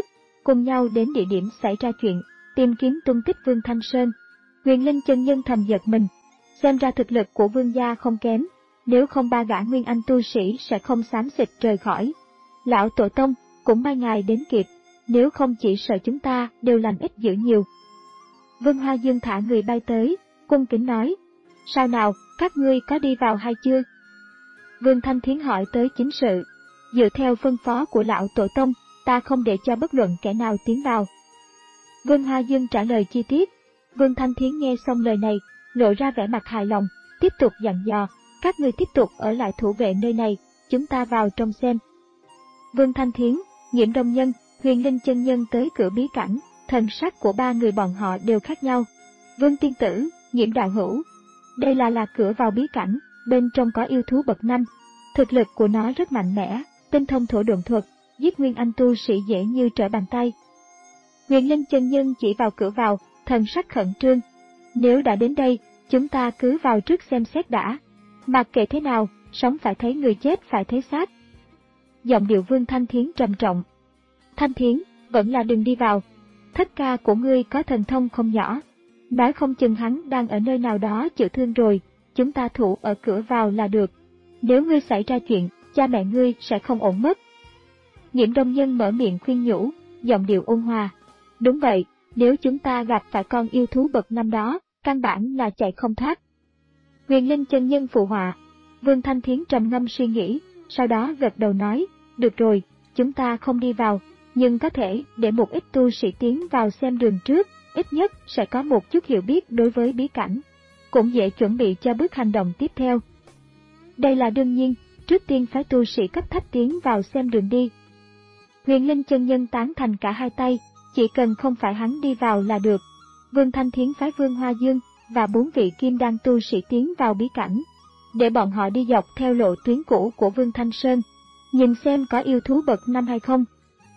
cùng nhau đến địa điểm xảy ra chuyện, tìm kiếm tung tích Vương Thanh Sơn. Huyền Linh chân nhân thầm giật mình, xem ra thực lực của Vương gia không kém, nếu không ba gã nguyên anh tu sĩ sẽ không xám xịt rời khỏi. Lão tổ tông, cũng may ngài đến kịp, nếu không chỉ sợ chúng ta đều làm ít dữ nhiều. Vương Hoa Dương thả người bay tới, cung kính nói, sao nào, các ngươi có đi vào hay chưa? Vương Thanh Thiến hỏi tới chính sự. Dựa theo phân phó của lão tổ tông, ta không để cho bất luận kẻ nào tiến vào. Vương Hoa Dương trả lời chi tiết. Vương Thanh Thiến nghe xong lời này, lộ ra vẻ mặt hài lòng, tiếp tục dặn dò, các ngươi tiếp tục ở lại thủ vệ nơi này, chúng ta vào trong xem. Vương Thanh Thiến, Nhiễm Đông Nhân, Huyền Linh chân nhân tới cửa bí cảnh, thần sắc của ba người bọn họ đều khác nhau. Vương Tiên Tử, Nhiễm Đạo Hữu, đây là là cửa vào bí cảnh, bên trong có yêu thú bậc năm, thực lực của nó rất mạnh mẽ, tinh thông thổ độn thuật, giết nguyên anh tu sĩ dễ như trở bàn tay. Huyền Linh chân nhân chỉ vào cửa vào, thần sắc khẩn trương. Nếu đã đến đây, chúng ta cứ vào trước xem xét đã. Mặc kệ thế nào, sống phải thấy người, chết phải thấy xác. Giọng điệu Vương Thanh Thiến trầm trọng. Thanh Thiến, vẫn là đừng đi vào. Thất ca của ngươi có thần thông không nhỏ. Nói không chừng hắn đang ở nơi nào đó chịu thương rồi, chúng ta thủ ở cửa vào là được. Nếu ngươi xảy ra chuyện, cha mẹ ngươi sẽ không ổn mất. Nhiễm Đông Nhân mở miệng khuyên nhủ, giọng điệu ôn hòa. Đúng vậy, nếu chúng ta gặp phải con yêu thú bậc năm đó, căn bản là chạy không thoát. Huyền Linh chân nhân phụ họa. Vương Thanh Thiến trầm ngâm suy nghĩ, sau đó gật đầu nói, được rồi, chúng ta không đi vào, nhưng có thể để một ít tu sĩ tiến vào xem đường trước, ít nhất sẽ có một chút hiểu biết đối với bí cảnh, cũng dễ chuẩn bị cho bước hành động tiếp theo. Đây là đương nhiên, trước tiên phái tu sĩ cấp thấp tiến vào xem đường đi. Huyền Linh chân nhân tán thành cả hai tay, chỉ cần không phải hắn đi vào là được. Vương Thanh Thiến phái Vương Hoa Dương và bốn vị kim đan tu sĩ tiến vào bí cảnh, để bọn họ đi dọc theo lộ tuyến cũ của Vương Thanh Sơn, nhìn xem có yêu thú bậc năm hay không.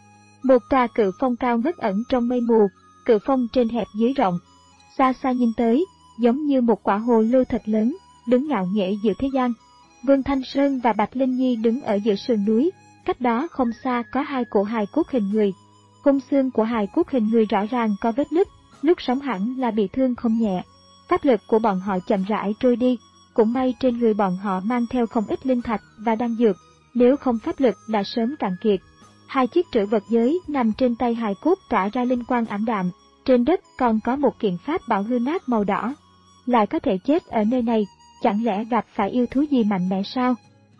Một tòa cự phong cao ngất ẩn trong mây mù, cự phong trên hẹp dưới rộng, xa xa nhìn tới, giống như một quả hồ lô thật lớn, đứng ngạo nghễ giữa thế gian. Vương Thanh Sơn và Bạch Linh Nhi đứng ở giữa sườn núi, cách đó không xa có hai cổ hài cốt hình người. Khung xương của hài cốt hình người rõ ràng có vết nứt, lúc sống hẳn là bị thương không nhẹ. Pháp lực của bọn họ chậm rãi trôi đi, cũng may trên người bọn họ mang theo không ít linh thạch và đan dược, nếu không pháp lực đã sớm cạn kiệt. Hai chiếc trữ vật giới nằm trên tay hài cốt tỏa ra linh quang ảm đạm, trên đất còn có một kiện pháp bảo hư nát màu đỏ. Lại có thể chết ở nơi này, chẳng lẽ gặp phải yêu thú gì mạnh mẽ sao?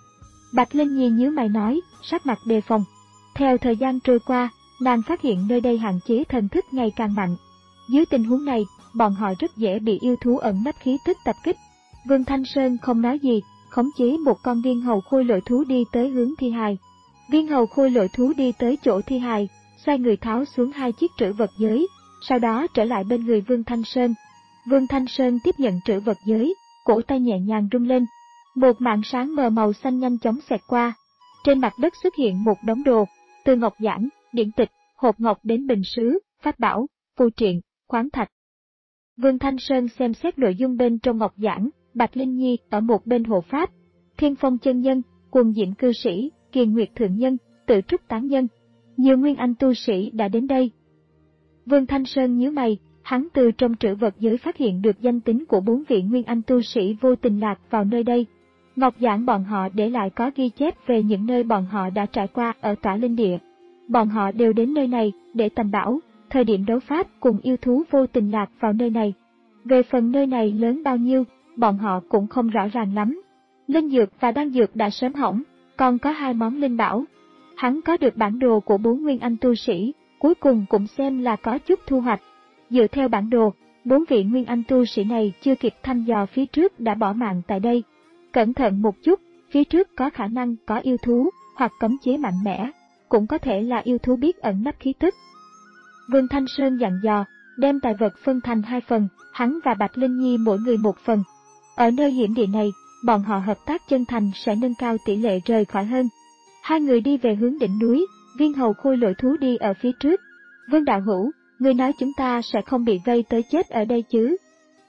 Bạch Linh Nhi nhíu mày nói, sắc mặt đề phòng. Theo thời gian trôi qua, nàng phát hiện nơi đây hạn chế thần thức ngày càng mạnh. Dưới tình huống này, bọn họ rất dễ bị yêu thú ẩn nấp khí tức tập kích. Vương Thanh Sơn không nói gì, khống chế một con viên hầu khôi lội thú đi tới hướng thi hài. Viên hầu khôi lội thú đi tới chỗ thi hài, xoay người tháo xuống hai chiếc trữ vật giới, sau đó trở lại bên người Vương Thanh Sơn. Vương Thanh Sơn tiếp nhận trữ vật giới, cổ tay nhẹ nhàng rung lên. Một mảng sáng mờ màu xanh nhanh chóng xẹt qua. Trên mặt đất xuất hiện một đống đồ, từ ngọc giản, điển tịch, hộp ngọc đến bình sứ, pháp bảo, phù triện, khoáng thạch. Vương Thanh Sơn xem xét nội dung bên trong ngọc giản, Bạch Linh Nhi ở một bên hộ pháp, Thiên Phong chân nhân, Quần Diệm cư sĩ, Kiền Nguyệt thượng nhân, Tự Trúc tán nhân, nhiều nguyên anh tu sĩ đã đến đây. Vương Thanh Sơn nhíu mày, hắn từ trong trữ vật giới phát hiện được danh tính của bốn vị nguyên anh tu sĩ vô tình lạc vào nơi đây. Ngọc giản bọn họ để lại có ghi chép về những nơi bọn họ đã trải qua ở Tỏa Linh Địa. Bọn họ đều đến nơi này để tầm bảo, thời điểm đấu pháp cùng yêu thú vô tình lạc vào nơi này. Về phần nơi này lớn bao nhiêu, bọn họ cũng không rõ ràng lắm. Linh dược và đan dược đã sớm hỏng, còn có hai món linh bảo. Hắn có được bản đồ của bốn nguyên anh tu sĩ, cuối cùng cũng xem là có chút thu hoạch. Dựa theo bản đồ, bốn vị nguyên anh tu sĩ này chưa kịp thăm dò phía trước đã bỏ mạng tại đây. Cẩn thận một chút, phía trước có khả năng có yêu thú, hoặc cấm chế mạnh mẽ, cũng có thể là yêu thú biết ẩn nấp khí tức. Vương Thanh Sơn dặn dò, đem tài vật phân thành hai phần, hắn và Bạch Linh Nhi mỗi người một phần. Ở nơi hiểm địa này, bọn họ hợp tác chân thành sẽ nâng cao tỷ lệ rời khỏi hơn. Hai người đi về hướng đỉnh núi, viên hầu khôi lội thú đi ở phía trước. Vương đạo hữu, người nói chúng ta sẽ không bị vây tới chết ở đây chứ?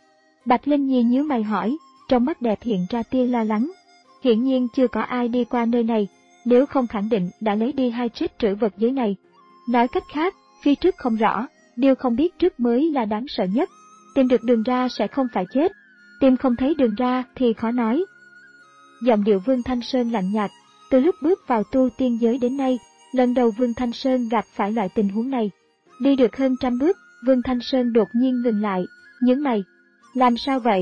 Bạch Linh Nhi nhíu mày hỏi, trong mắt đẹp hiện ra tia lo lắng. Hiển nhiên chưa có ai đi qua nơi này, nếu không khẳng định đã lấy đi hai chiếc trữ vật giới này. Nói cách khác, Phía trước không rõ, điều không biết trước mới là đáng sợ nhất. Tìm được đường ra sẽ không phải chết, tìm không thấy đường ra thì khó nói. Giọng điệu Vương Thanh Sơn lạnh nhạt, từ lúc bước vào tu tiên giới đến nay, lần đầu Vương Thanh Sơn gặp phải loại tình huống này. Đi được hơn trăm bước, Vương Thanh Sơn đột nhiên ngừng lại, nhướng mày. Làm sao vậy?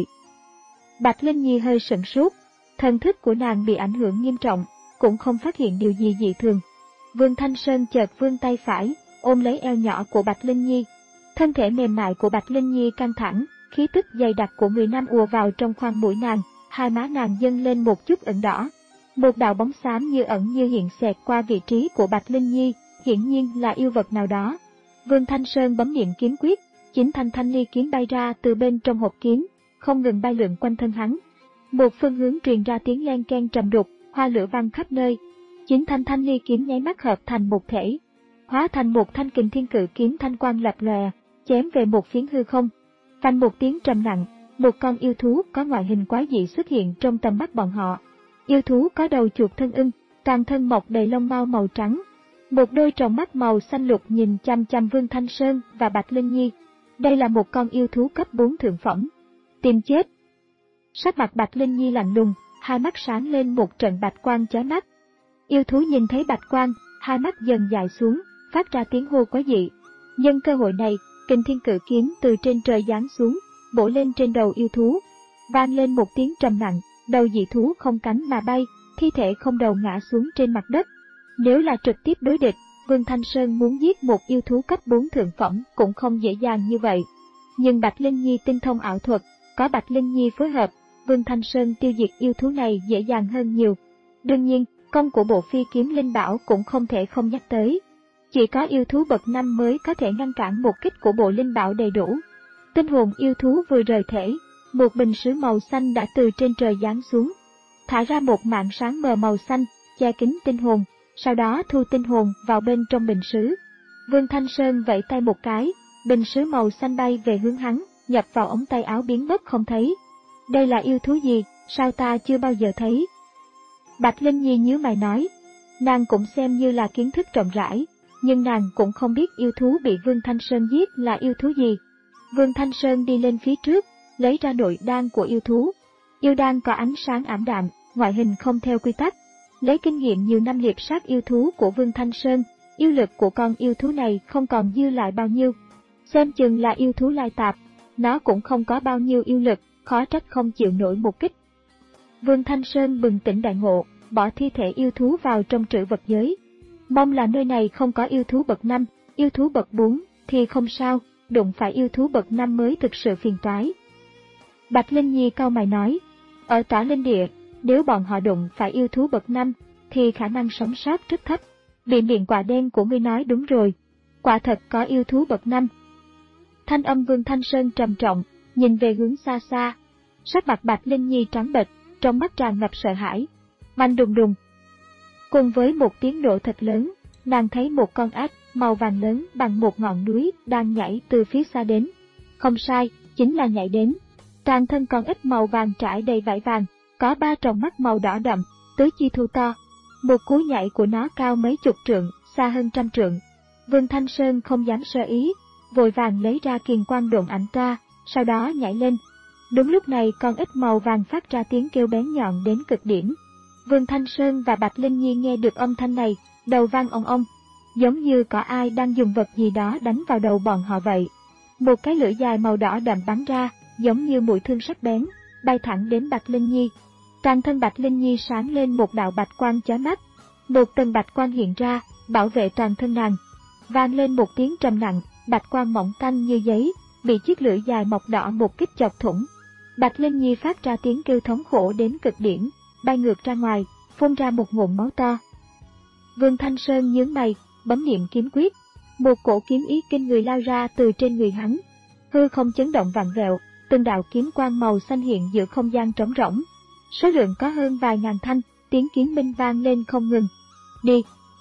Bạch Linh Nhi hơi sửng sốt, thần thức của nàng bị ảnh hưởng nghiêm trọng, cũng không phát hiện điều gì dị thường. Vương Thanh Sơn chợt vươn tay phải, ôm lấy eo nhỏ của Bạch Linh Nhi. Thân thể mềm mại của Bạch Linh Nhi căng thẳng, khí tức dày đặc của người nam ùa vào trong khoang mũi nàng, hai má nàng dâng lên một chút ửng đỏ. Một đạo bóng xám như ẩn như hiện xẹt qua vị trí của Bạch Linh Nhi, hiển nhiên là yêu vật nào đó. Vương Thanh Sơn bấm niệm kiếm quyết, chín thanh thanh ly kiếm bay ra từ bên trong hộp kiếm, không ngừng bay lượn quanh thân hắn. Một phương hướng truyền ra tiếng len ken trầm đục, hoa lửa văng khắp nơi. Chín thanh thanh ly kiếm nháy mắt hợp thành một thể, hóa thành một thanh kình thiên cự kiếm thanh quang lập lòe, chém về một phiến hư không. Phanh một tiếng trầm nặng, một con yêu thú có ngoại hình quái dị xuất hiện trong tầm mắt bọn họ. Yêu thú có đầu chuột thân ưng, toàn thân mọc đầy lông mao màu trắng. Một đôi tròng mắt màu xanh lục nhìn chăm chăm Vương Thanh Sơn và Bạch Linh Nhi. Đây là một con yêu thú cấp bốn thượng phẩm. Tìm chết. Sắc mặt Bạch Linh Nhi lạnh lùng, hai mắt sáng lên một trận bạch quang chói mắt. Yêu thú nhìn thấy bạch quang, hai mắt dần dài xuống, phát ra tiếng hô quái dị. Nhân cơ hội này, kình thiên cự kiếm từ trên trời giáng xuống, bổ lên trên đầu yêu thú. Vang lên một tiếng trầm nặng, đầu dị thú không cánh mà bay, thi thể không đầu ngã xuống trên mặt đất. Nếu là trực tiếp đối địch, Vương Thanh Sơn muốn giết một yêu thú cấp bốn thượng phẩm cũng không dễ dàng như vậy. Nhưng Bạch Linh Nhi tinh thông ảo thuật, có Bạch Linh Nhi phối hợp, Vương Thanh Sơn tiêu diệt yêu thú này dễ dàng hơn nhiều. Đương nhiên, công của bộ phi kiếm linh bảo cũng không thể không nhắc tới. Chỉ có yêu thú bậc năm mới có thể ngăn cản một kích của bộ linh bảo đầy đủ. Tinh hồn yêu thú vừa rời thể, một bình sứ màu xanh đã từ trên trời giáng xuống, thả ra một màn sáng mờ màu xanh, che kín tinh hồn, sau đó thu tinh hồn vào bên trong bình sứ. Vương Thanh Sơn vẫy tay một cái, bình sứ màu xanh bay về hướng hắn, nhập vào ống tay áo biến mất không thấy. Đây là yêu thú gì, sao ta chưa bao giờ thấy? Bạch Linh Nhi nhíu mày nói, nàng cũng xem như là kiến thức rộng rãi, nhưng nàng cũng không biết yêu thú bị Vương Thanh Sơn giết là yêu thú gì. Vương Thanh Sơn đi lên phía trước, lấy ra nội đan của yêu thú. Yêu đan có ánh sáng ảm đạm, ngoại hình không theo quy tắc. Lấy kinh nghiệm nhiều năm liệp sát yêu thú của Vương Thanh Sơn, yêu lực của con yêu thú này không còn dư lại bao nhiêu. Xem chừng là yêu thú lai tạp, nó cũng không có bao nhiêu yêu lực, khó trách không chịu nổi một kích. Vương Thanh Sơn bừng tỉnh đại ngộ, bỏ thi thể yêu thú vào trong trữ vật giới. Mong là nơi này không có yêu thú bậc năm, yêu thú bậc bốn thì không sao, đụng phải yêu thú bậc năm mới thực sự phiền toái. Bạch Linh Nhi cau mày nói, ở Tỏa Linh Địa, nếu bọn họ đụng phải yêu thú bậc năm, thì khả năng sống sót rất thấp. Bị miệng quả đen của ngươi nói đúng rồi, quả thật có yêu thú bậc năm. Thanh âm Vương Thanh Sơn trầm trọng, nhìn về hướng xa xa. Sắc mặt Bạch Linh Nhi trắng bệch, trong mắt tràn ngập sợ hãi. Mạnh đùng đùng. Cùng với một tiếng nổ thật lớn, nàng thấy một con ếch màu vàng lớn bằng một ngọn núi đang nhảy từ phía xa đến. Không sai, chính là nhảy đến. Toàn thân con ếch màu vàng trải đầy vảy vàng, có ba tròng mắt màu đỏ đậm, tứ chi thu to. Một cú nhảy của nó cao mấy chục trượng, xa hơn trăm trượng. Vương Thanh Sơn không dám sơ ý, vội vàng lấy ra kiền quang độn ảnh toa, sau đó nhảy lên. Đúng lúc này con ếch màu vàng phát ra tiếng kêu bén nhọn đến cực điểm. Vương Thanh Sơn và Bạch Linh Nhi nghe được âm thanh này, đầu vang ong ong, giống như có ai đang dùng vật gì đó đánh vào đầu bọn họ vậy. Một cái lưỡi dài màu đỏ đậm bắn ra, giống như mũi thương sắc bén, bay thẳng đến Bạch Linh Nhi. Toàn thân Bạch Linh Nhi sáng lên một đạo bạch quang chói mắt. Một tầng bạch quang hiện ra, bảo vệ toàn thân nàng. Vang lên một tiếng trầm nặng, bạch quang mỏng tanh như giấy, bị chiếc lưỡi dài mọc đỏ một kích chọc thủng. Bạch Linh Nhi phát ra tiếng kêu thống khổ đến cực điểm, bay ngược ra ngoài, phun ra một ngụm máu to. Vương Thanh Sơn nhướng mày, bấm niệm kiếm quyết. Một cổ kiếm ý kinh người lao ra từ trên người hắn. Hư không chấn động vặn vẹo, từng đạo kiếm quang màu xanh hiện giữa không gian trống rỗng. Số lượng có hơn vài ngàn thanh, tiếng kiếm minh vang lên không ngừng. Đi!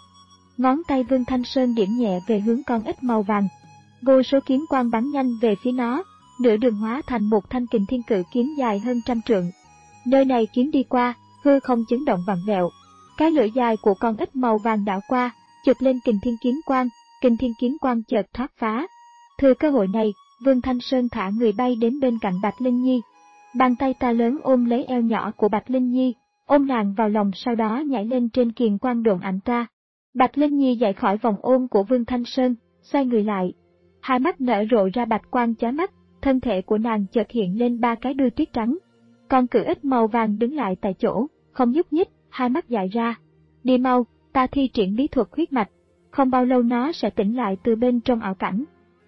Ngón tay Vương Thanh Sơn điểm nhẹ về hướng con ếch màu vàng. Vô số kiếm quang bắn nhanh về phía nó, nửa đường hóa thành một thanh kình thiên cự kiếm dài hơn trăm trượng. Nơi này kiếm đi qua, hư không chấn động vặn vẹo. Cái lưỡi dài của con ếch màu vàng đảo qua, chụp lên kình thiên kiếm quang, Kinh Thiên Kiếm Quang chợt thoát phá. Thừa cơ hội này, Vương Thanh Sơn thả người bay đến bên cạnh Bạch Linh Nhi. Bàn tay ta lớn ôm lấy eo nhỏ của Bạch Linh Nhi, ôm nàng vào lòng, sau đó nhảy lên trên kiền quang độn ảnh tra. Bạch Linh Nhi chạy khỏi vòng ôm của Vương Thanh Sơn, xoay người lại. Hai mắt nở rộ ra bạch quang chói mắt, thân thể của nàng chợt hiện lên ba cái đuôi tuyết trắng. Con cự ích màu vàng đứng lại tại chỗ, không nhúc nhích, hai mắt dại ra. Đi mau, ta thi triển bí thuật huyết mạch, không bao lâu nó sẽ tỉnh lại từ bên trong ảo cảnh.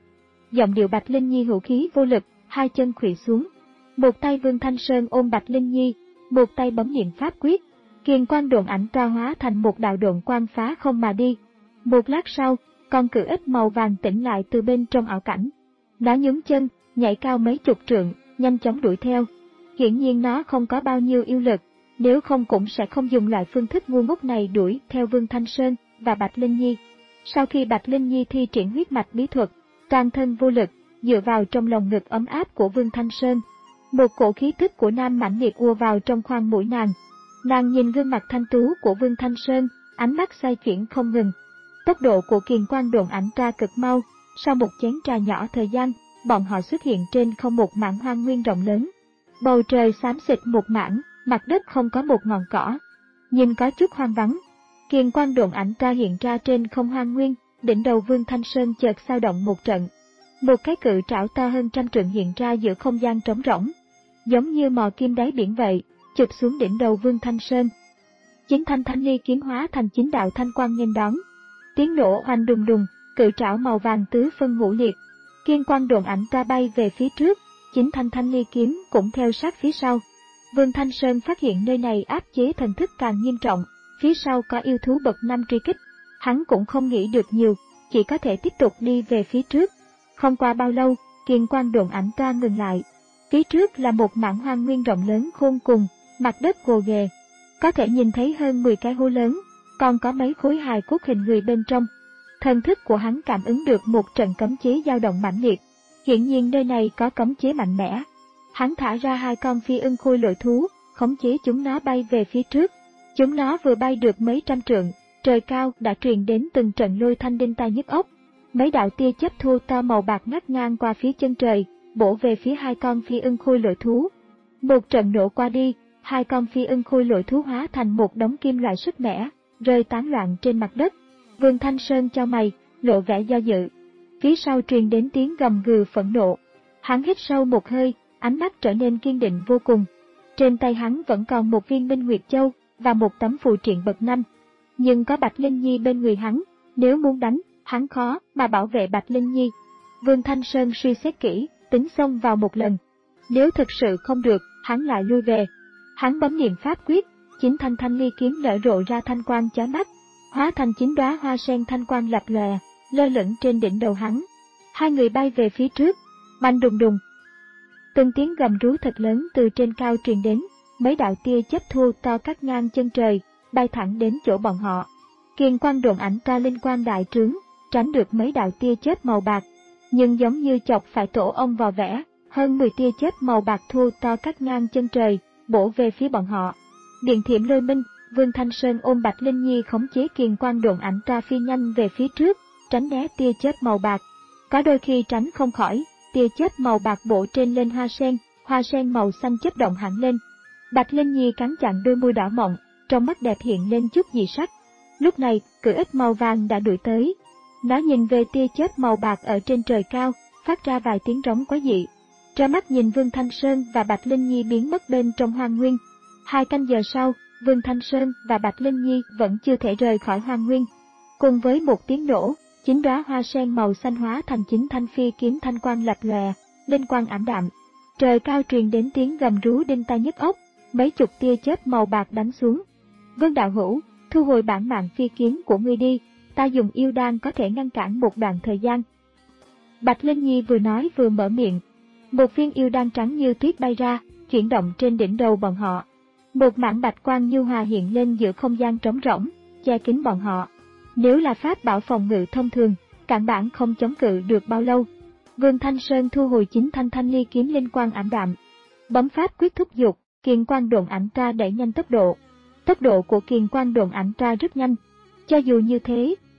Giọng điệu Bạch Linh Nhi hữu khí vô lực, hai chân khuỵu xuống. Một tay Vương Thanh Sơn ôm Bạch Linh Nhi, một tay bấm niệm pháp quyết. Kiền quang độn ảnh tra hóa thành một đạo độn quang phá không mà đi. Một lát sau, con cự ích màu vàng tỉnh lại từ bên trong ảo cảnh. Nó nhún chân, nhảy cao mấy chục trượng, nhanh chóng đuổi theo. Hiển nhiên nó không có bao nhiêu yêu lực, nếu không cũng sẽ không dùng loại phương thức ngu ngốc này đuổi theo Vương Thanh Sơn và Bạch Linh Nhi. Sau khi Bạch Linh Nhi thi triển huyết mạch bí thuật, toàn thân vô lực, dựa vào trong lòng ngực ấm áp của Vương Thanh Sơn. Một cổ khí tức của nam mãnh liệt ùa vào trong khoang mũi nàng. Nàng nhìn gương mặt thanh tú của Vương Thanh Sơn, ánh mắt xoay chuyển không ngừng. Tốc độ của kiền quang độn ảnh tra cực mau, sau một chén trà nhỏ thời gian, bọn họ xuất hiện trên không một mảng hoang nguyên rộng lớn. Bầu trời xám xịt một mảng, mặt đất không có một ngọn cỏ. Nhìn có chút hoang vắng. Kiền quang độn ảnh tra hiện ra trên không hoang nguyên, đỉnh đầu Vương Thanh Sơn chợt sao động một trận. Một cái cự trảo to hơn trăm trượng hiện ra giữa không gian trống rỗng, giống như mò kim đáy biển vậy, chụp xuống đỉnh đầu Vương Thanh Sơn. Chín thanh thanh ly kiếm hóa thành chín đạo thanh quang nghênh đón. Tiếng nổ oanh đùng đùng, cự trảo màu vàng tứ phân ngũ liệt. Kiên quang độn ảnh tra bay về phía trước, chín thanh thanh ly kiếm cũng theo sát phía sau. Vương Thanh Sơn phát hiện nơi này áp chế thần thức càng nghiêm trọng, phía sau có yêu thú bậc năm truy kích. Hắn cũng không nghĩ được nhiều, chỉ có thể tiếp tục đi về phía trước. Không qua bao lâu, kiền quang độn ảnh tra ngừng lại. Phía trước là một mảng hoang nguyên rộng lớn khôn cùng, mặt đất gồ ghề. Có thể nhìn thấy hơn mười cái hố lớn, còn có mấy khối hài cốt hình người bên trong. Thần thức của hắn cảm ứng được một trận cấm chế dao động mãnh liệt. Hiển nhiên nơi này có cấm chế mạnh mẽ. Hắn thả ra hai con phi ưng khôi lội thú, khống chế chúng nó bay về phía trước. Chúng nó vừa bay được mấy trăm trượng, trời cao đã truyền đến từng trận lôi thanh đinh tai nhức óc. Mấy đạo tia chớp thô to màu bạc ngắt ngang qua phía chân trời, bổ về phía hai con phi ưng khôi lội thú. Một trận nổ qua đi, hai con phi ưng khôi lội thú hóa thành một đống kim loại sức mẻ, rơi tán loạn trên mặt đất. Vương Thanh Sơn chau mày, lộ vẻ do dự. Phía sau truyền đến tiếng gầm gừ phẫn nộ. Hắn hít sâu một hơi, ánh mắt trở nên kiên định vô cùng. Trên tay hắn vẫn còn một viên Minh Nguyệt Châu và một tấm phù triện bậc năm. Nhưng có Bạch Linh Nhi bên người hắn, nếu muốn đánh, hắn khó mà bảo vệ Bạch Linh Nhi. Vương Thanh Sơn suy xét kỹ, tính xông vào một lần. Nếu thực sự không được, hắn lại lui về. Hắn bấm niệm pháp quyết, chín thanh thanh ly kiếm nở rộ ra thanh quang chói mắt, hóa thành chín đóa hoa sen thanh quang lập lòe, lơ lửng trên đỉnh đầu hắn. Hai người bay về phía trước, bành đùng đùng. Từng tiếng gầm rú thật lớn từ trên cao truyền đến, mấy đạo tia chớp thô to cắt ngang chân trời, bay thẳng đến chỗ bọn họ. Kiền quang độn ảnh tra linh quang đại trướng, tránh được mấy đạo tia chớp màu bạc, nhưng giống như chọc phải tổ ong vò vẽ, hơn mười tia chớp màu bạc thô to cắt ngang chân trời, bổ về phía bọn họ. Điện thiểm lôi minh, Vương Thanh Sơn ôm Bạch Linh Nhi khống chế kiền quang độn ảnh tra phi nhanh về phía trước, tránh né tia chớp màu bạc. Có đôi khi tránh không khỏi, tia chớp màu bạc bổ trên lên hoa sen, hoa sen màu xanh chớp động hẳn lên. Bạch Linh Nhi cắn chặn đôi môi đỏ mọng, trong mắt đẹp hiện lên chút dị sắc. Lúc này, cự ích màu vàng đã đuổi tới. Nó nhìn về tia chớp màu bạc ở trên trời cao, phát ra vài tiếng rống quái dị. Ra mắt nhìn Vương Thanh Sơn và Bạch Linh Nhi biến mất bên trong hoang nguyên. Hai canh giờ sau, Vương Thanh Sơn và Bạch Linh Nhi vẫn chưa thể rời khỏi hoang nguyên. Cùng với một tiếng nổ, chín đóa hoa sen màu xanh hóa thành chín thanh phi kiếm thanh quang lập lòe, linh quang ảm đạm. Trời cao truyền đến tiếng gầm rú đinh tai nhức óc, mấy chục tia chớp màu bạc đánh xuống. Vương đạo hữu, thu hồi bản mạng phi kiếm của ngươi đi, ta dùng yêu đan có thể ngăn cản một đoạn thời gian. Bạch Linh Nhi vừa nói vừa mở miệng. Một viên yêu đan trắng như tuyết bay ra, chuyển động trên đỉnh đầu bọn họ. Một mảng bạch quang nhu hòa hiện lên giữa không gian trống rỗng, che kín bọn họ. Nếu là pháp bảo phòng ngự thông thường, cản bản không chống cự được bao lâu. Vương Thanh Sơn thu hồi chín thanh thanh ly kiếm linh quang ảm đạm. Bấm pháp quyết thúc giục, kiền quang độn ảnh tra đẩy nhanh tốc độ. Tốc độ của kiền quang độn ảnh tra rất nhanh. Cho dù như thế,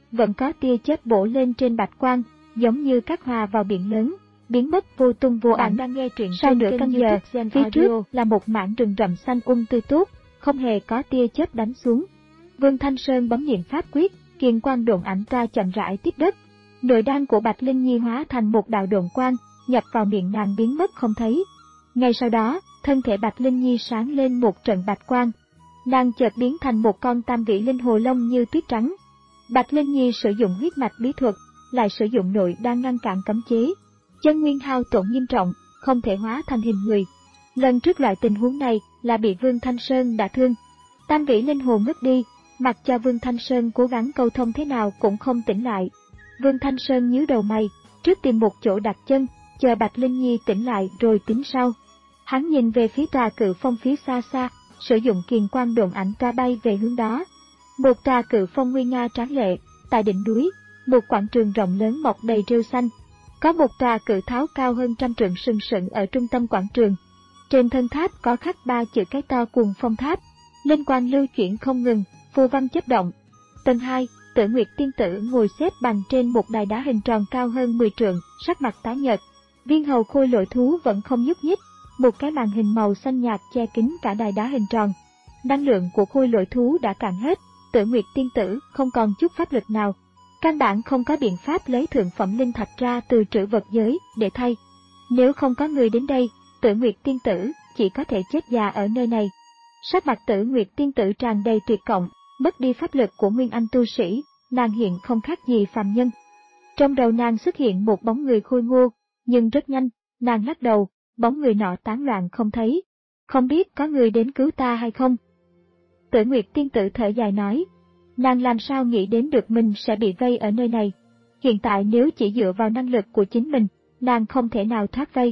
vẫn có tia chớp bổ lên trên bạch quang, giống như cát hòa vào biển lớn, biến mất vô tung vô ảnh. Đang nghe truyện sau nửa canh giờ, phía trước là một mảng rừng rậm xanh um tươi tốt, không hề có tia chớp đánh xuống. Vương Thanh Sơn bấm niệm pháp quyết, kiền quang độn ảnh ra chậm rãi tiếp đất. Nội đan của Bạch Linh Nhi hóa thành một đạo độn quang, nhập vào miệng nàng biến mất không thấy. Ngay sau đó, thân thể Bạch Linh Nhi sáng lên một trận bạch quang. Nàng chợt biến thành một con tam vĩ linh hồ lông như tuyết trắng. Bạch Linh Nhi sử dụng huyết mạch bí thuật, lại sử dụng nội đan ngăn cản cấm chế. Chân nguyên hao tổn nghiêm trọng, không thể hóa thành hình người. Lần trước loại tình huống này là bị Vương Thanh Sơn đả thương. Tam vĩ linh hồ ngất đi, mặc cho Vương Thanh Sơn cố gắng câu thông thế nào cũng không tỉnh lại. Vương Thanh Sơn nhíu đầu mày, trước tìm một chỗ đặt chân, chờ Bạch Linh Nhi tỉnh lại rồi tính sau. Hắn nhìn về phía tòa cự phong phía xa xa, sử dụng kiền quang độn ảnh tra bay về hướng đó. Một tòa cự phong nguy nga tráng lệ, tại đỉnh núi, một quảng trường rộng lớn mọc đầy rêu xanh. Có một tòa cự tháo cao hơn trăm trượng sừng sững ở trung tâm quảng trường. Trên thân tháp có khắc ba chữ cái to Cuồng Phong Tháp, linh quang lưu chuyển không ngừng, phù văn chớp động. Tầng hai, Tử Nguyệt tiên tử ngồi xếp bằng trên một đài đá hình tròn cao hơn mười trượng, sắc mặt tái nhợt. Viên hầu khôi lội thú vẫn không nhúc nhích, một cái màn hình màu xanh nhạt che kín cả đài đá hình tròn. Năng lượng của khôi lội thú đã cạn hết, Tử Nguyệt tiên tử không còn chút pháp lực nào. Căn bản không có biện pháp lấy thượng phẩm linh thạch ra từ trữ vật giới để thay. Nếu không có người đến đây, Tử Nguyệt tiên tử chỉ có thể chết già ở nơi này. Sắc mặt Tử Nguyệt tiên tử tràn đầy tuyệt vọng, mất đi pháp lực của nguyên anh tu sĩ, nàng hiện không khác gì phàm nhân. Trong đầu nàng xuất hiện một bóng người khôi ngô, nhưng rất nhanh, nàng lắc đầu, bóng người nọ tán loạn không thấy. Không biết có người đến cứu ta hay không? Tử Nguyệt tiên tử thở dài nói, nàng làm sao nghĩ đến được mình sẽ bị vây ở nơi này. Hiện tại nếu chỉ dựa vào năng lực của chính mình, nàng không thể nào thoát vây.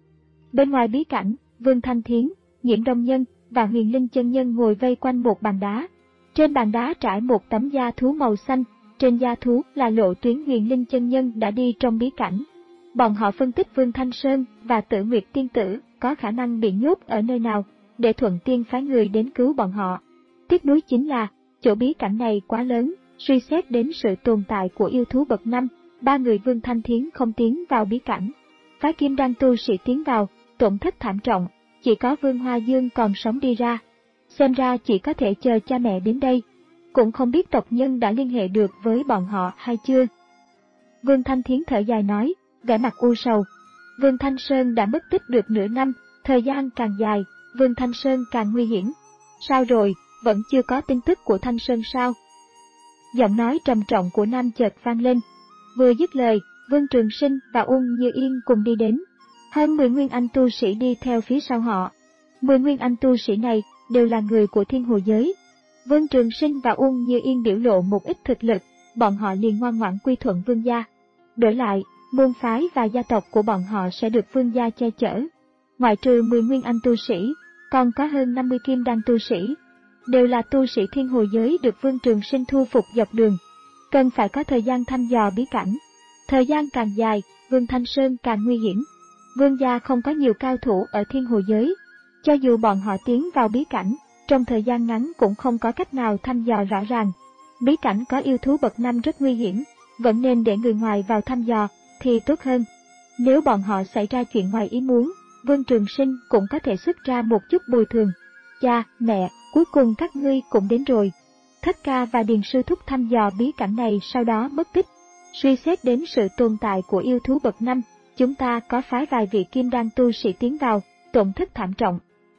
Bên ngoài bí cảnh, Vương Thanh Thiến, Nhiễm Đông Nhân và Huyền Linh chân nhân ngồi vây quanh một bàn đá. Trên bàn đá trải một tấm da thú màu xanh, trên da thú là lộ tuyến Huyền Linh chân nhân đã đi trong bí cảnh. Bọn họ phân tích Vương Thanh Sơn và Tử Nguyệt tiên tử có khả năng bị nhốt ở nơi nào, để thuận tiên phái người đến cứu bọn họ. Tiếc nuối chính là, chỗ bí cảnh này quá lớn, suy xét đến sự tồn tại của yêu thú bậc năm, ba người Vương Thanh Thiến không tiến vào bí cảnh. Phái Kim Đan tu sĩ tiến vào, tổn thất thảm trọng, chỉ có Vương Hoa Dương còn sống đi ra. Xem ra chỉ có thể chờ cha mẹ đến đây, cũng không biết tộc nhân đã liên hệ được với bọn họ hay chưa. Vương Thanh Thiến thở dài nói, vẻ mặt u sầu. Vương Thanh Sơn đã mất tích được nửa năm, thời gian càng dài, Vương Thanh Sơn càng nguy hiểm. Sao rồi, vẫn chưa có tin tức của Thanh Sơn sao? Giọng nói trầm trọng của nam chợt vang lên. Vừa dứt lời, Vương Trường Sinh và Uông Như Yên cùng đi đến. Hơn mười nguyên anh tu sĩ đi theo phía sau họ. Mười nguyên anh tu sĩ này đều là người của Thiên Hồ giới. Vương Trường Sinh và Uông Như Yên biểu lộ một ít thực lực, bọn họ liền ngoan ngoãn quy thuận Vương gia. Đổi lại, môn phái và gia tộc của bọn họ sẽ được Vương gia che chở. Ngoại trừ mười nguyên anh tu sĩ, còn có hơn năm mươi kim đan tu sĩ. Đều là tu sĩ Thiên Hồ giới được Vương Trường Sinh thu phục dọc đường. Cần phải có thời gian thăm dò bí cảnh. Thời gian càng dài, Vương Thanh Sơn càng nguy hiểm. Vương gia không có nhiều cao thủ ở Thiên Hồ giới. Cho dù bọn họ tiến vào bí cảnh, trong thời gian ngắn cũng không có cách nào thăm dò rõ ràng. Bí cảnh có yêu thú bậc năm rất nguy hiểm, vẫn nên để người ngoài vào thăm dò, thì tốt hơn. Nếu bọn họ xảy ra chuyện ngoài ý muốn, Vương Trường Sinh cũng có thể xuất ra một chút bồi thường. Cha, mẹ, cuối cùng các ngươi cũng đến rồi. Thất ca và Điền sư thúc thăm dò bí cảnh này sau đó mất tích. Suy xét đến sự tồn tại của yêu thú bậc năm, chúng ta có phái vài vị kim đan tu sĩ tiến vào, tổn thất thảm trọng.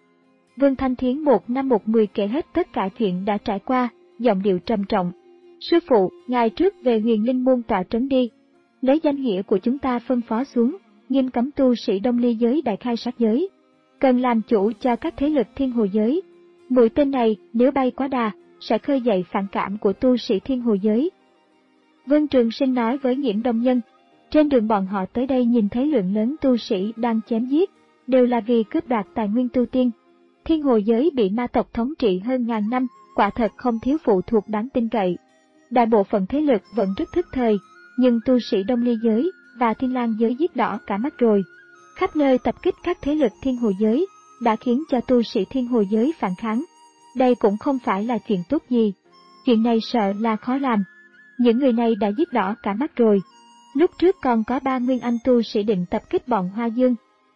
Vương Thanh Thiến một năm một mười kể hết tất cả chuyện đã trải qua, giọng điệu trầm trọng. Sư phụ, ngày trước về Huyền Linh môn tọa trấn đi. Lấy danh nghĩa của chúng ta phân phó xuống, nghiêm cấm tu sĩ Đông Ly giới đại khai sát giới. Cần làm chủ cho các thế lực Thiên Hồ giới. Mũi tên này nếu bay quá đà, sẽ khơi dậy phản cảm của tu sĩ Thiên Hồ giới. Vương Trường Sinh nói với Nghiễm Đông Nhân. Trên đường bọn họ tới đây nhìn thấy lượng lớn tu sĩ đang chém giết, đều là vì cướp đoạt tài nguyên tu tiên. Thiên Hồ giới bị ma tộc thống trị hơn ngàn năm, quả thật không thiếu phụ thuộc đáng tin cậy. Đại bộ phận thế lực vẫn rất thức thời, nhưng tu sĩ Đông Ly giới và Thiên Lang giới giết đỏ cả mắt rồi. Khắp nơi tập kích các thế lực Thiên Hồ giới, đã khiến cho tu sĩ Thiên Hồ giới phản kháng. Đây cũng không phải là chuyện tốt gì. Chuyện này sợ là khó làm. Những người này đã giết đỏ cả mắt rồi. Lúc trước còn có ba nguyên anh tu sĩ định tập kích bọn Hoa Dương.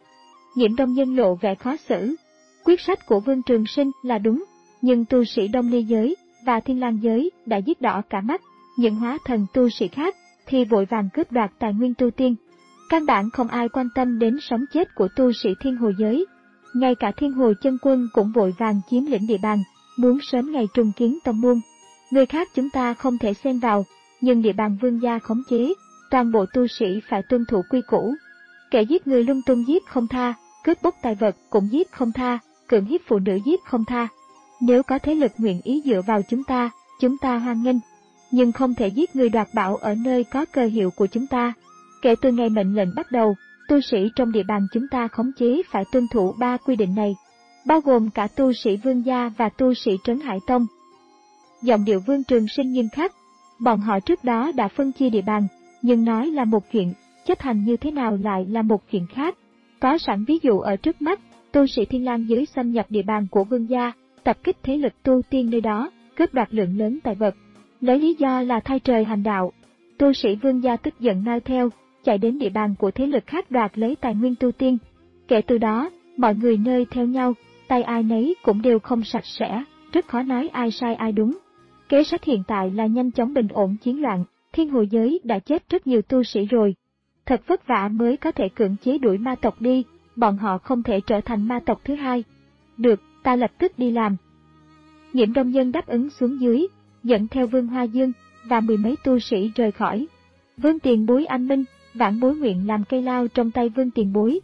Nhiễm Đông Nhân lộ vẻ khó xử. Quyết sách của Vương Trường Sinh là đúng, nhưng tu sĩ Đông Ly giới và Thiên Lang giới đã giết đỏ cả mắt, những hóa thần tu sĩ khác thì vội vàng cướp đoạt tài nguyên tu tiên. Căn bản không ai quan tâm đến sống chết của tu sĩ Thiên Hồ giới. Ngay cả Thiên Hồ chân quân cũng vội vàng chiếm lĩnh địa bàn, muốn sớm ngày trùng kiến tông môn. Người khác chúng ta không thể xen vào, nhưng địa bàn Vương gia khống chế, toàn bộ tu sĩ phải tuân thủ quy củ. Kẻ giết người lung tung giết không tha, cướp bóc tài vật cũng giết không tha, cưỡng hiếp phụ nữ giết không tha. Nếu có thế lực nguyện ý dựa vào chúng ta, chúng ta hoan nghênh, nhưng không thể giết người đoạt bảo ở nơi có cơ hiệu của chúng ta. Kể từ ngày mệnh lệnh bắt đầu, tu sĩ trong địa bàn chúng ta khống chế phải tuân thủ ba quy định này, bao gồm cả tu sĩ Vương gia và tu sĩ Trấn Hải Tông. Giọng điệu Vương Trường Sinh nghiêm khắc. Bọn họ trước đó đã phân chia địa bàn, nhưng nói là một chuyện, chấp hành như thế nào lại là một chuyện khác. Có sẵn ví dụ ở trước mắt, tu sĩ Thiên Lang giới xâm nhập địa bàn của Vương gia, tập kích thế lực tu tiên nơi đó, cướp đoạt lượng lớn tài vật, lấy lý do là thay trời hành đạo. Tu sĩ Vương gia tức giận noi theo, chạy đến địa bàn của thế lực khác đoạt lấy tài nguyên tu tiên. Kể từ đó, mọi người nơi theo nhau, tay ai nấy cũng đều không sạch sẽ, rất khó nói ai sai ai đúng. Kế sách hiện tại là nhanh chóng bình ổn chiến loạn, Thiên Hồ giới đã chết rất nhiều tu sĩ rồi. Thật vất vả mới có thể cưỡng chế đuổi ma tộc đi, bọn họ không thể trở thành ma tộc thứ hai. Được, ta lập tức đi làm. Nhiễm Đông Nhân đáp ứng xuống dưới, dẫn theo Vương Hoa Dương và mười mấy tu sĩ rời khỏi. Vương Tiền Bối anh minh, vãn bối nguyện làm cây lao trong tay Vương Tiền Bối.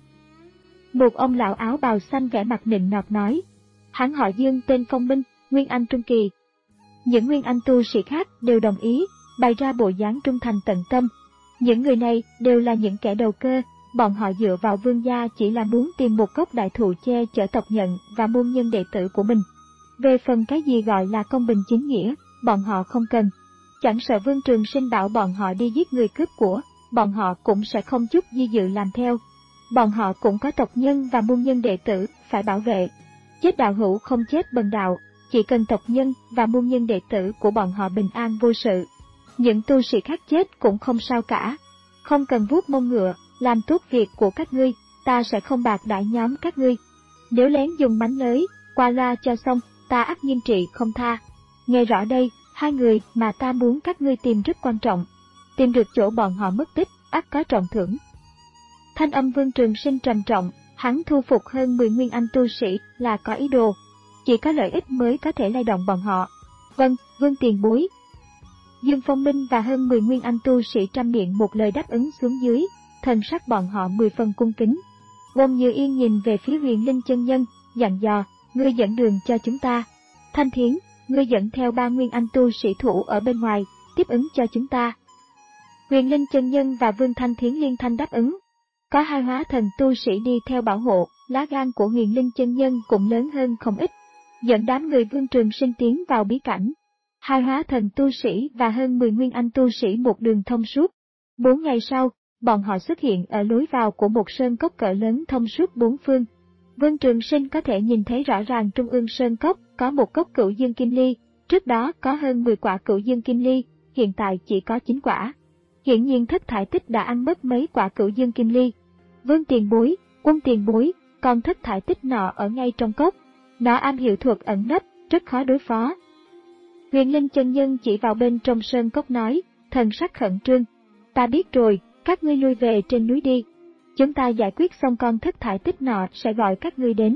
Một ông lão áo bào xanh vẻ mặt nịnh nọt nói. Hắn họ Dương tên Phong Minh, Nguyên Anh Trung Kỳ. Những Nguyên Anh tu sĩ khác đều đồng ý, bày ra bộ dáng trung thành tận tâm. Những người này đều là những kẻ đầu cơ, bọn họ dựa vào Vương gia chỉ là muốn tìm một gốc đại thụ che chở tộc nhận và môn nhân đệ tử của mình. Về phần cái gì gọi là công bình chính nghĩa, bọn họ không cần. Chẳng sợ Vương Trường Sinh bảo bọn họ đi giết người cướp của, bọn họ cũng sẽ không chút di dự làm theo. Bọn họ cũng có tộc nhân và môn nhân đệ tử phải bảo vệ. Chết đạo hữu không chết bần đạo, chỉ cần tộc nhân và môn nhân đệ tử của bọn họ bình an vô sự. Những tu sĩ khác chết cũng không sao cả. Không cần vuốt mông ngựa, làm tốt việc của các ngươi, ta sẽ không bạc đãi nhóm các ngươi. Nếu lén dùng mánh lới, qua loa cho xong, ta ắt nghiêm trị không tha. Nghe rõ đây, hai người mà ta muốn các ngươi tìm rất quan trọng. Tìm được chỗ bọn họ mất tích, ắt có trọng thưởng. Thanh âm Vương Trường Sinh trầm trọng, hắn thu phục hơn mười nguyên anh tu sĩ là có ý đồ. Chỉ có lợi ích mới có thể lay động bọn họ. Vâng, Vương Tiền Bối. Dương Phong Minh và hơn mười nguyên anh tu sĩ trăm miệng một lời đáp ứng xuống dưới, thần sắc bọn họ mười phần cung kính. Ôn Như Yên nhìn về phía Huyền Linh chân nhân, dặn dò, ngươi dẫn đường cho chúng ta. Thanh Thiến, ngươi dẫn theo ba nguyên anh tu sĩ thủ ở bên ngoài, tiếp ứng cho chúng ta. Huyền Linh chân nhân và Vương Thanh Thiến liên thanh đáp ứng. Có hai hóa thần tu sĩ đi theo bảo hộ, lá gan của Huyền Linh chân nhân cũng lớn hơn không ít. Dẫn đám người Vương Trường Sinh tiến vào bí cảnh. Hai hóa thần tu sĩ và hơn mười nguyên anh tu sĩ một đường thông suốt. Bốn ngày sau, bọn họ xuất hiện ở lối vào của một sơn cốc cỡ lớn thông suốt bốn phương. Vương Trường Sinh có thể nhìn thấy rõ ràng trung ương sơn cốc có một cốc cửu dương kim ly, trước đó có hơn mười quả cửu dương kim ly, hiện tại chỉ có chín quả. Hiển nhiên Thất Thải Tích đã ăn mất mấy quả cửu dương kim ly. Vương Tiền Bối, Quân Tiền Bối, còn Thất Thải Tích nọ ở ngay trong cốc. Nó am hiểu thuật ẩn nấp, rất khó đối phó. Huyền Linh chân nhân chỉ vào bên trong sơn cốc nói, thần sắc khẩn trương. Ta biết rồi, các ngươi lui về trên núi đi. Chúng ta giải quyết xong con Thất Thải Tích nọ sẽ gọi các ngươi đến.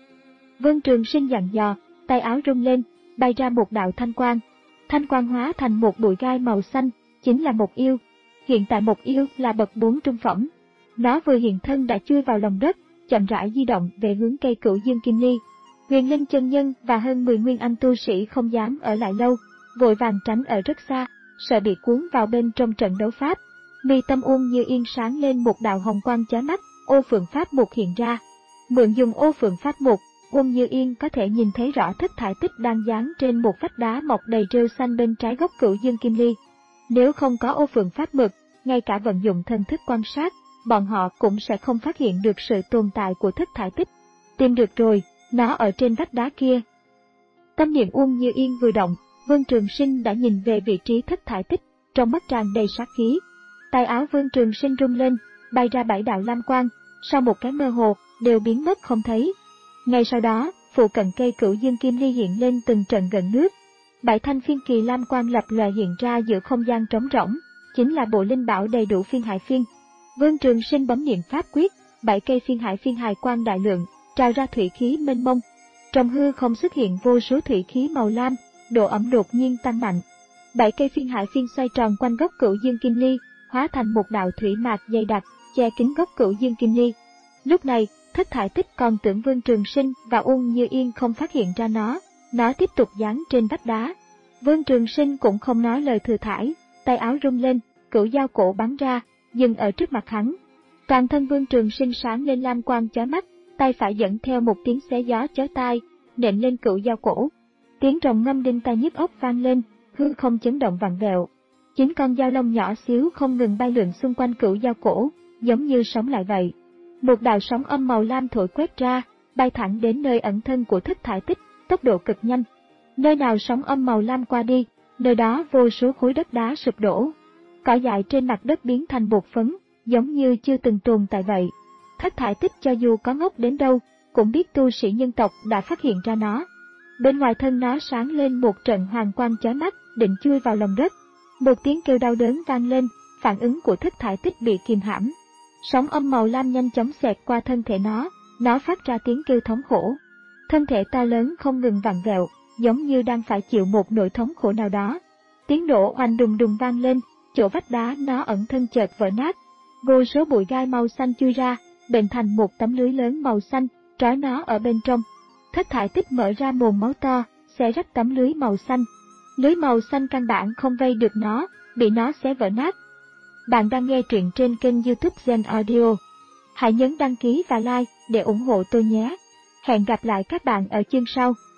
Vương Trường Sinh dặn dò, tay áo rung lên, bay ra một đạo thanh quang. Thanh quang hóa thành một bụi gai màu xanh, chính là một yêu. Hiện tại một yêu là bậc bốn trung phẩm. Nó vừa hiện thân đã chui vào lòng đất, chậm rãi di động về hướng cây cửu dương kim ly. Huyền Linh chân nhân và hơn mười nguyên anh tu sĩ không dám ở lại lâu, vội vàng tránh ở rất xa, sợ bị cuốn vào bên trong trận đấu pháp. Mi tâm Uông Như Yên sáng lên một đạo hồng quang chói mắt, ô phượng pháp mục hiện ra. Mượn dùng ô phượng pháp mục, Uông Như Yên có thể nhìn thấy rõ Thất Thải Tích đang dán trên một vách đá mọc đầy rêu xanh bên trái gốc cửu dương kim ly. Nếu không có ô phượng pháp mực, ngay cả vận dụng thần thức quan sát, bọn họ cũng sẽ không phát hiện được sự tồn tại của Thất Thải Tích. Tìm được rồi, nó ở trên vách đá kia. Tâm niệm Uông Như Yên vừa động, Vương Trường Sinh đã nhìn về vị trí Thất Thải Tích. trong mắt tràn đầy sát khí. Tay áo Vương Trường Sinh rung lên, bay ra bảy đạo lam quang, sau một cái mơ hồ, đều biến mất không thấy. Ngay sau đó, phụ cận cây Cửu Dương Kim Ly hiện lên từng trận gợn nước. Bảy thanh phiên kỳ lam quang lập lòe hiện ra giữa không gian trống rỗng, chính là bộ linh bảo đầy đủ phiên hải phiên. Vương Trường Sinh bấm niệm pháp quyết, bảy cây phiên hải phiên hài quang đại lượng, trào ra thủy khí mênh mông. Trong hư không xuất hiện vô số thủy khí màu lam, độ ẩm đột nhiên tăng mạnh. Bảy cây phiên hải phiên xoay tròn quanh gốc Cửu Dương Kim Ly, hóa thành một đạo thủy mạc dày đặc, che kín gốc Cửu Dương Kim Ly. Lúc này, Thất Thải Tích còn tưởng Vương Trường Sinh và Uông Như Yên không phát hiện ra nó, nó tiếp tục dán trên vách đá. Vương Trường Sinh cũng không nói lời thừa thãi, tay áo rung lên, cửu dao cổ bắn ra, dừng ở trước mặt hắn. Toàn thân Vương Trường Sinh sáng lên lam quang chói mắt, tay phải dẫn theo một tiếng xé gió chói tai, nện lên cửu dao cổ. Tiếng rồng ngâm đinh tai nhức óc vang lên, hư không chấn động vặn vẹo. Chín con dao lông nhỏ xíu không ngừng bay lượn xung quanh cửu dao cổ, giống như sống lại vậy. Một đạo sóng âm màu lam thổi quét ra, bay thẳng đến nơi ẩn thân của Thất Thải Tích, tốc độ cực nhanh. Nơi nào sóng âm màu lam qua đi, nơi đó vô số khối đất đá sụp đổ. Cỏ dại trên mặt đất biến thành bột phấn, giống như chưa từng tồn tại vậy. Thất Thải Tích cho dù có ngốc đến đâu, cũng biết tu sĩ nhân tộc đã phát hiện ra nó. Bên ngoài thân nó sáng lên một trận hoàng quang chói mắt, định chui vào lòng đất. Một tiếng kêu đau đớn vang lên, phản ứng của Thất Thải Tích bị kìm hãm. Sóng âm màu lam nhanh chóng xẹt qua thân thể nó, nó phát ra tiếng kêu thống khổ. Thân thể to lớn không ngừng vặn vẹo, giống như đang phải chịu một nỗi thống khổ nào đó. Tiếng nổ oanh đùng đùng vang lên, chỗ vách đá nó ẩn thân chợt vỡ nát. Vô số bụi gai màu xanh chui ra, bệnh thành một tấm lưới lớn màu xanh, trói nó ở bên trong. Thất Thải Tích mở ra mồm máu to, xé rách tấm lưới màu xanh. Lưới màu xanh căn bản không vây được nó, bị nó xé vỡ nát. Bạn đang nghe truyện trên kênh YouTube Zen Audio. Hãy nhấn đăng ký và like để ủng hộ tôi nhé. Hẹn gặp lại các bạn ở chương sau.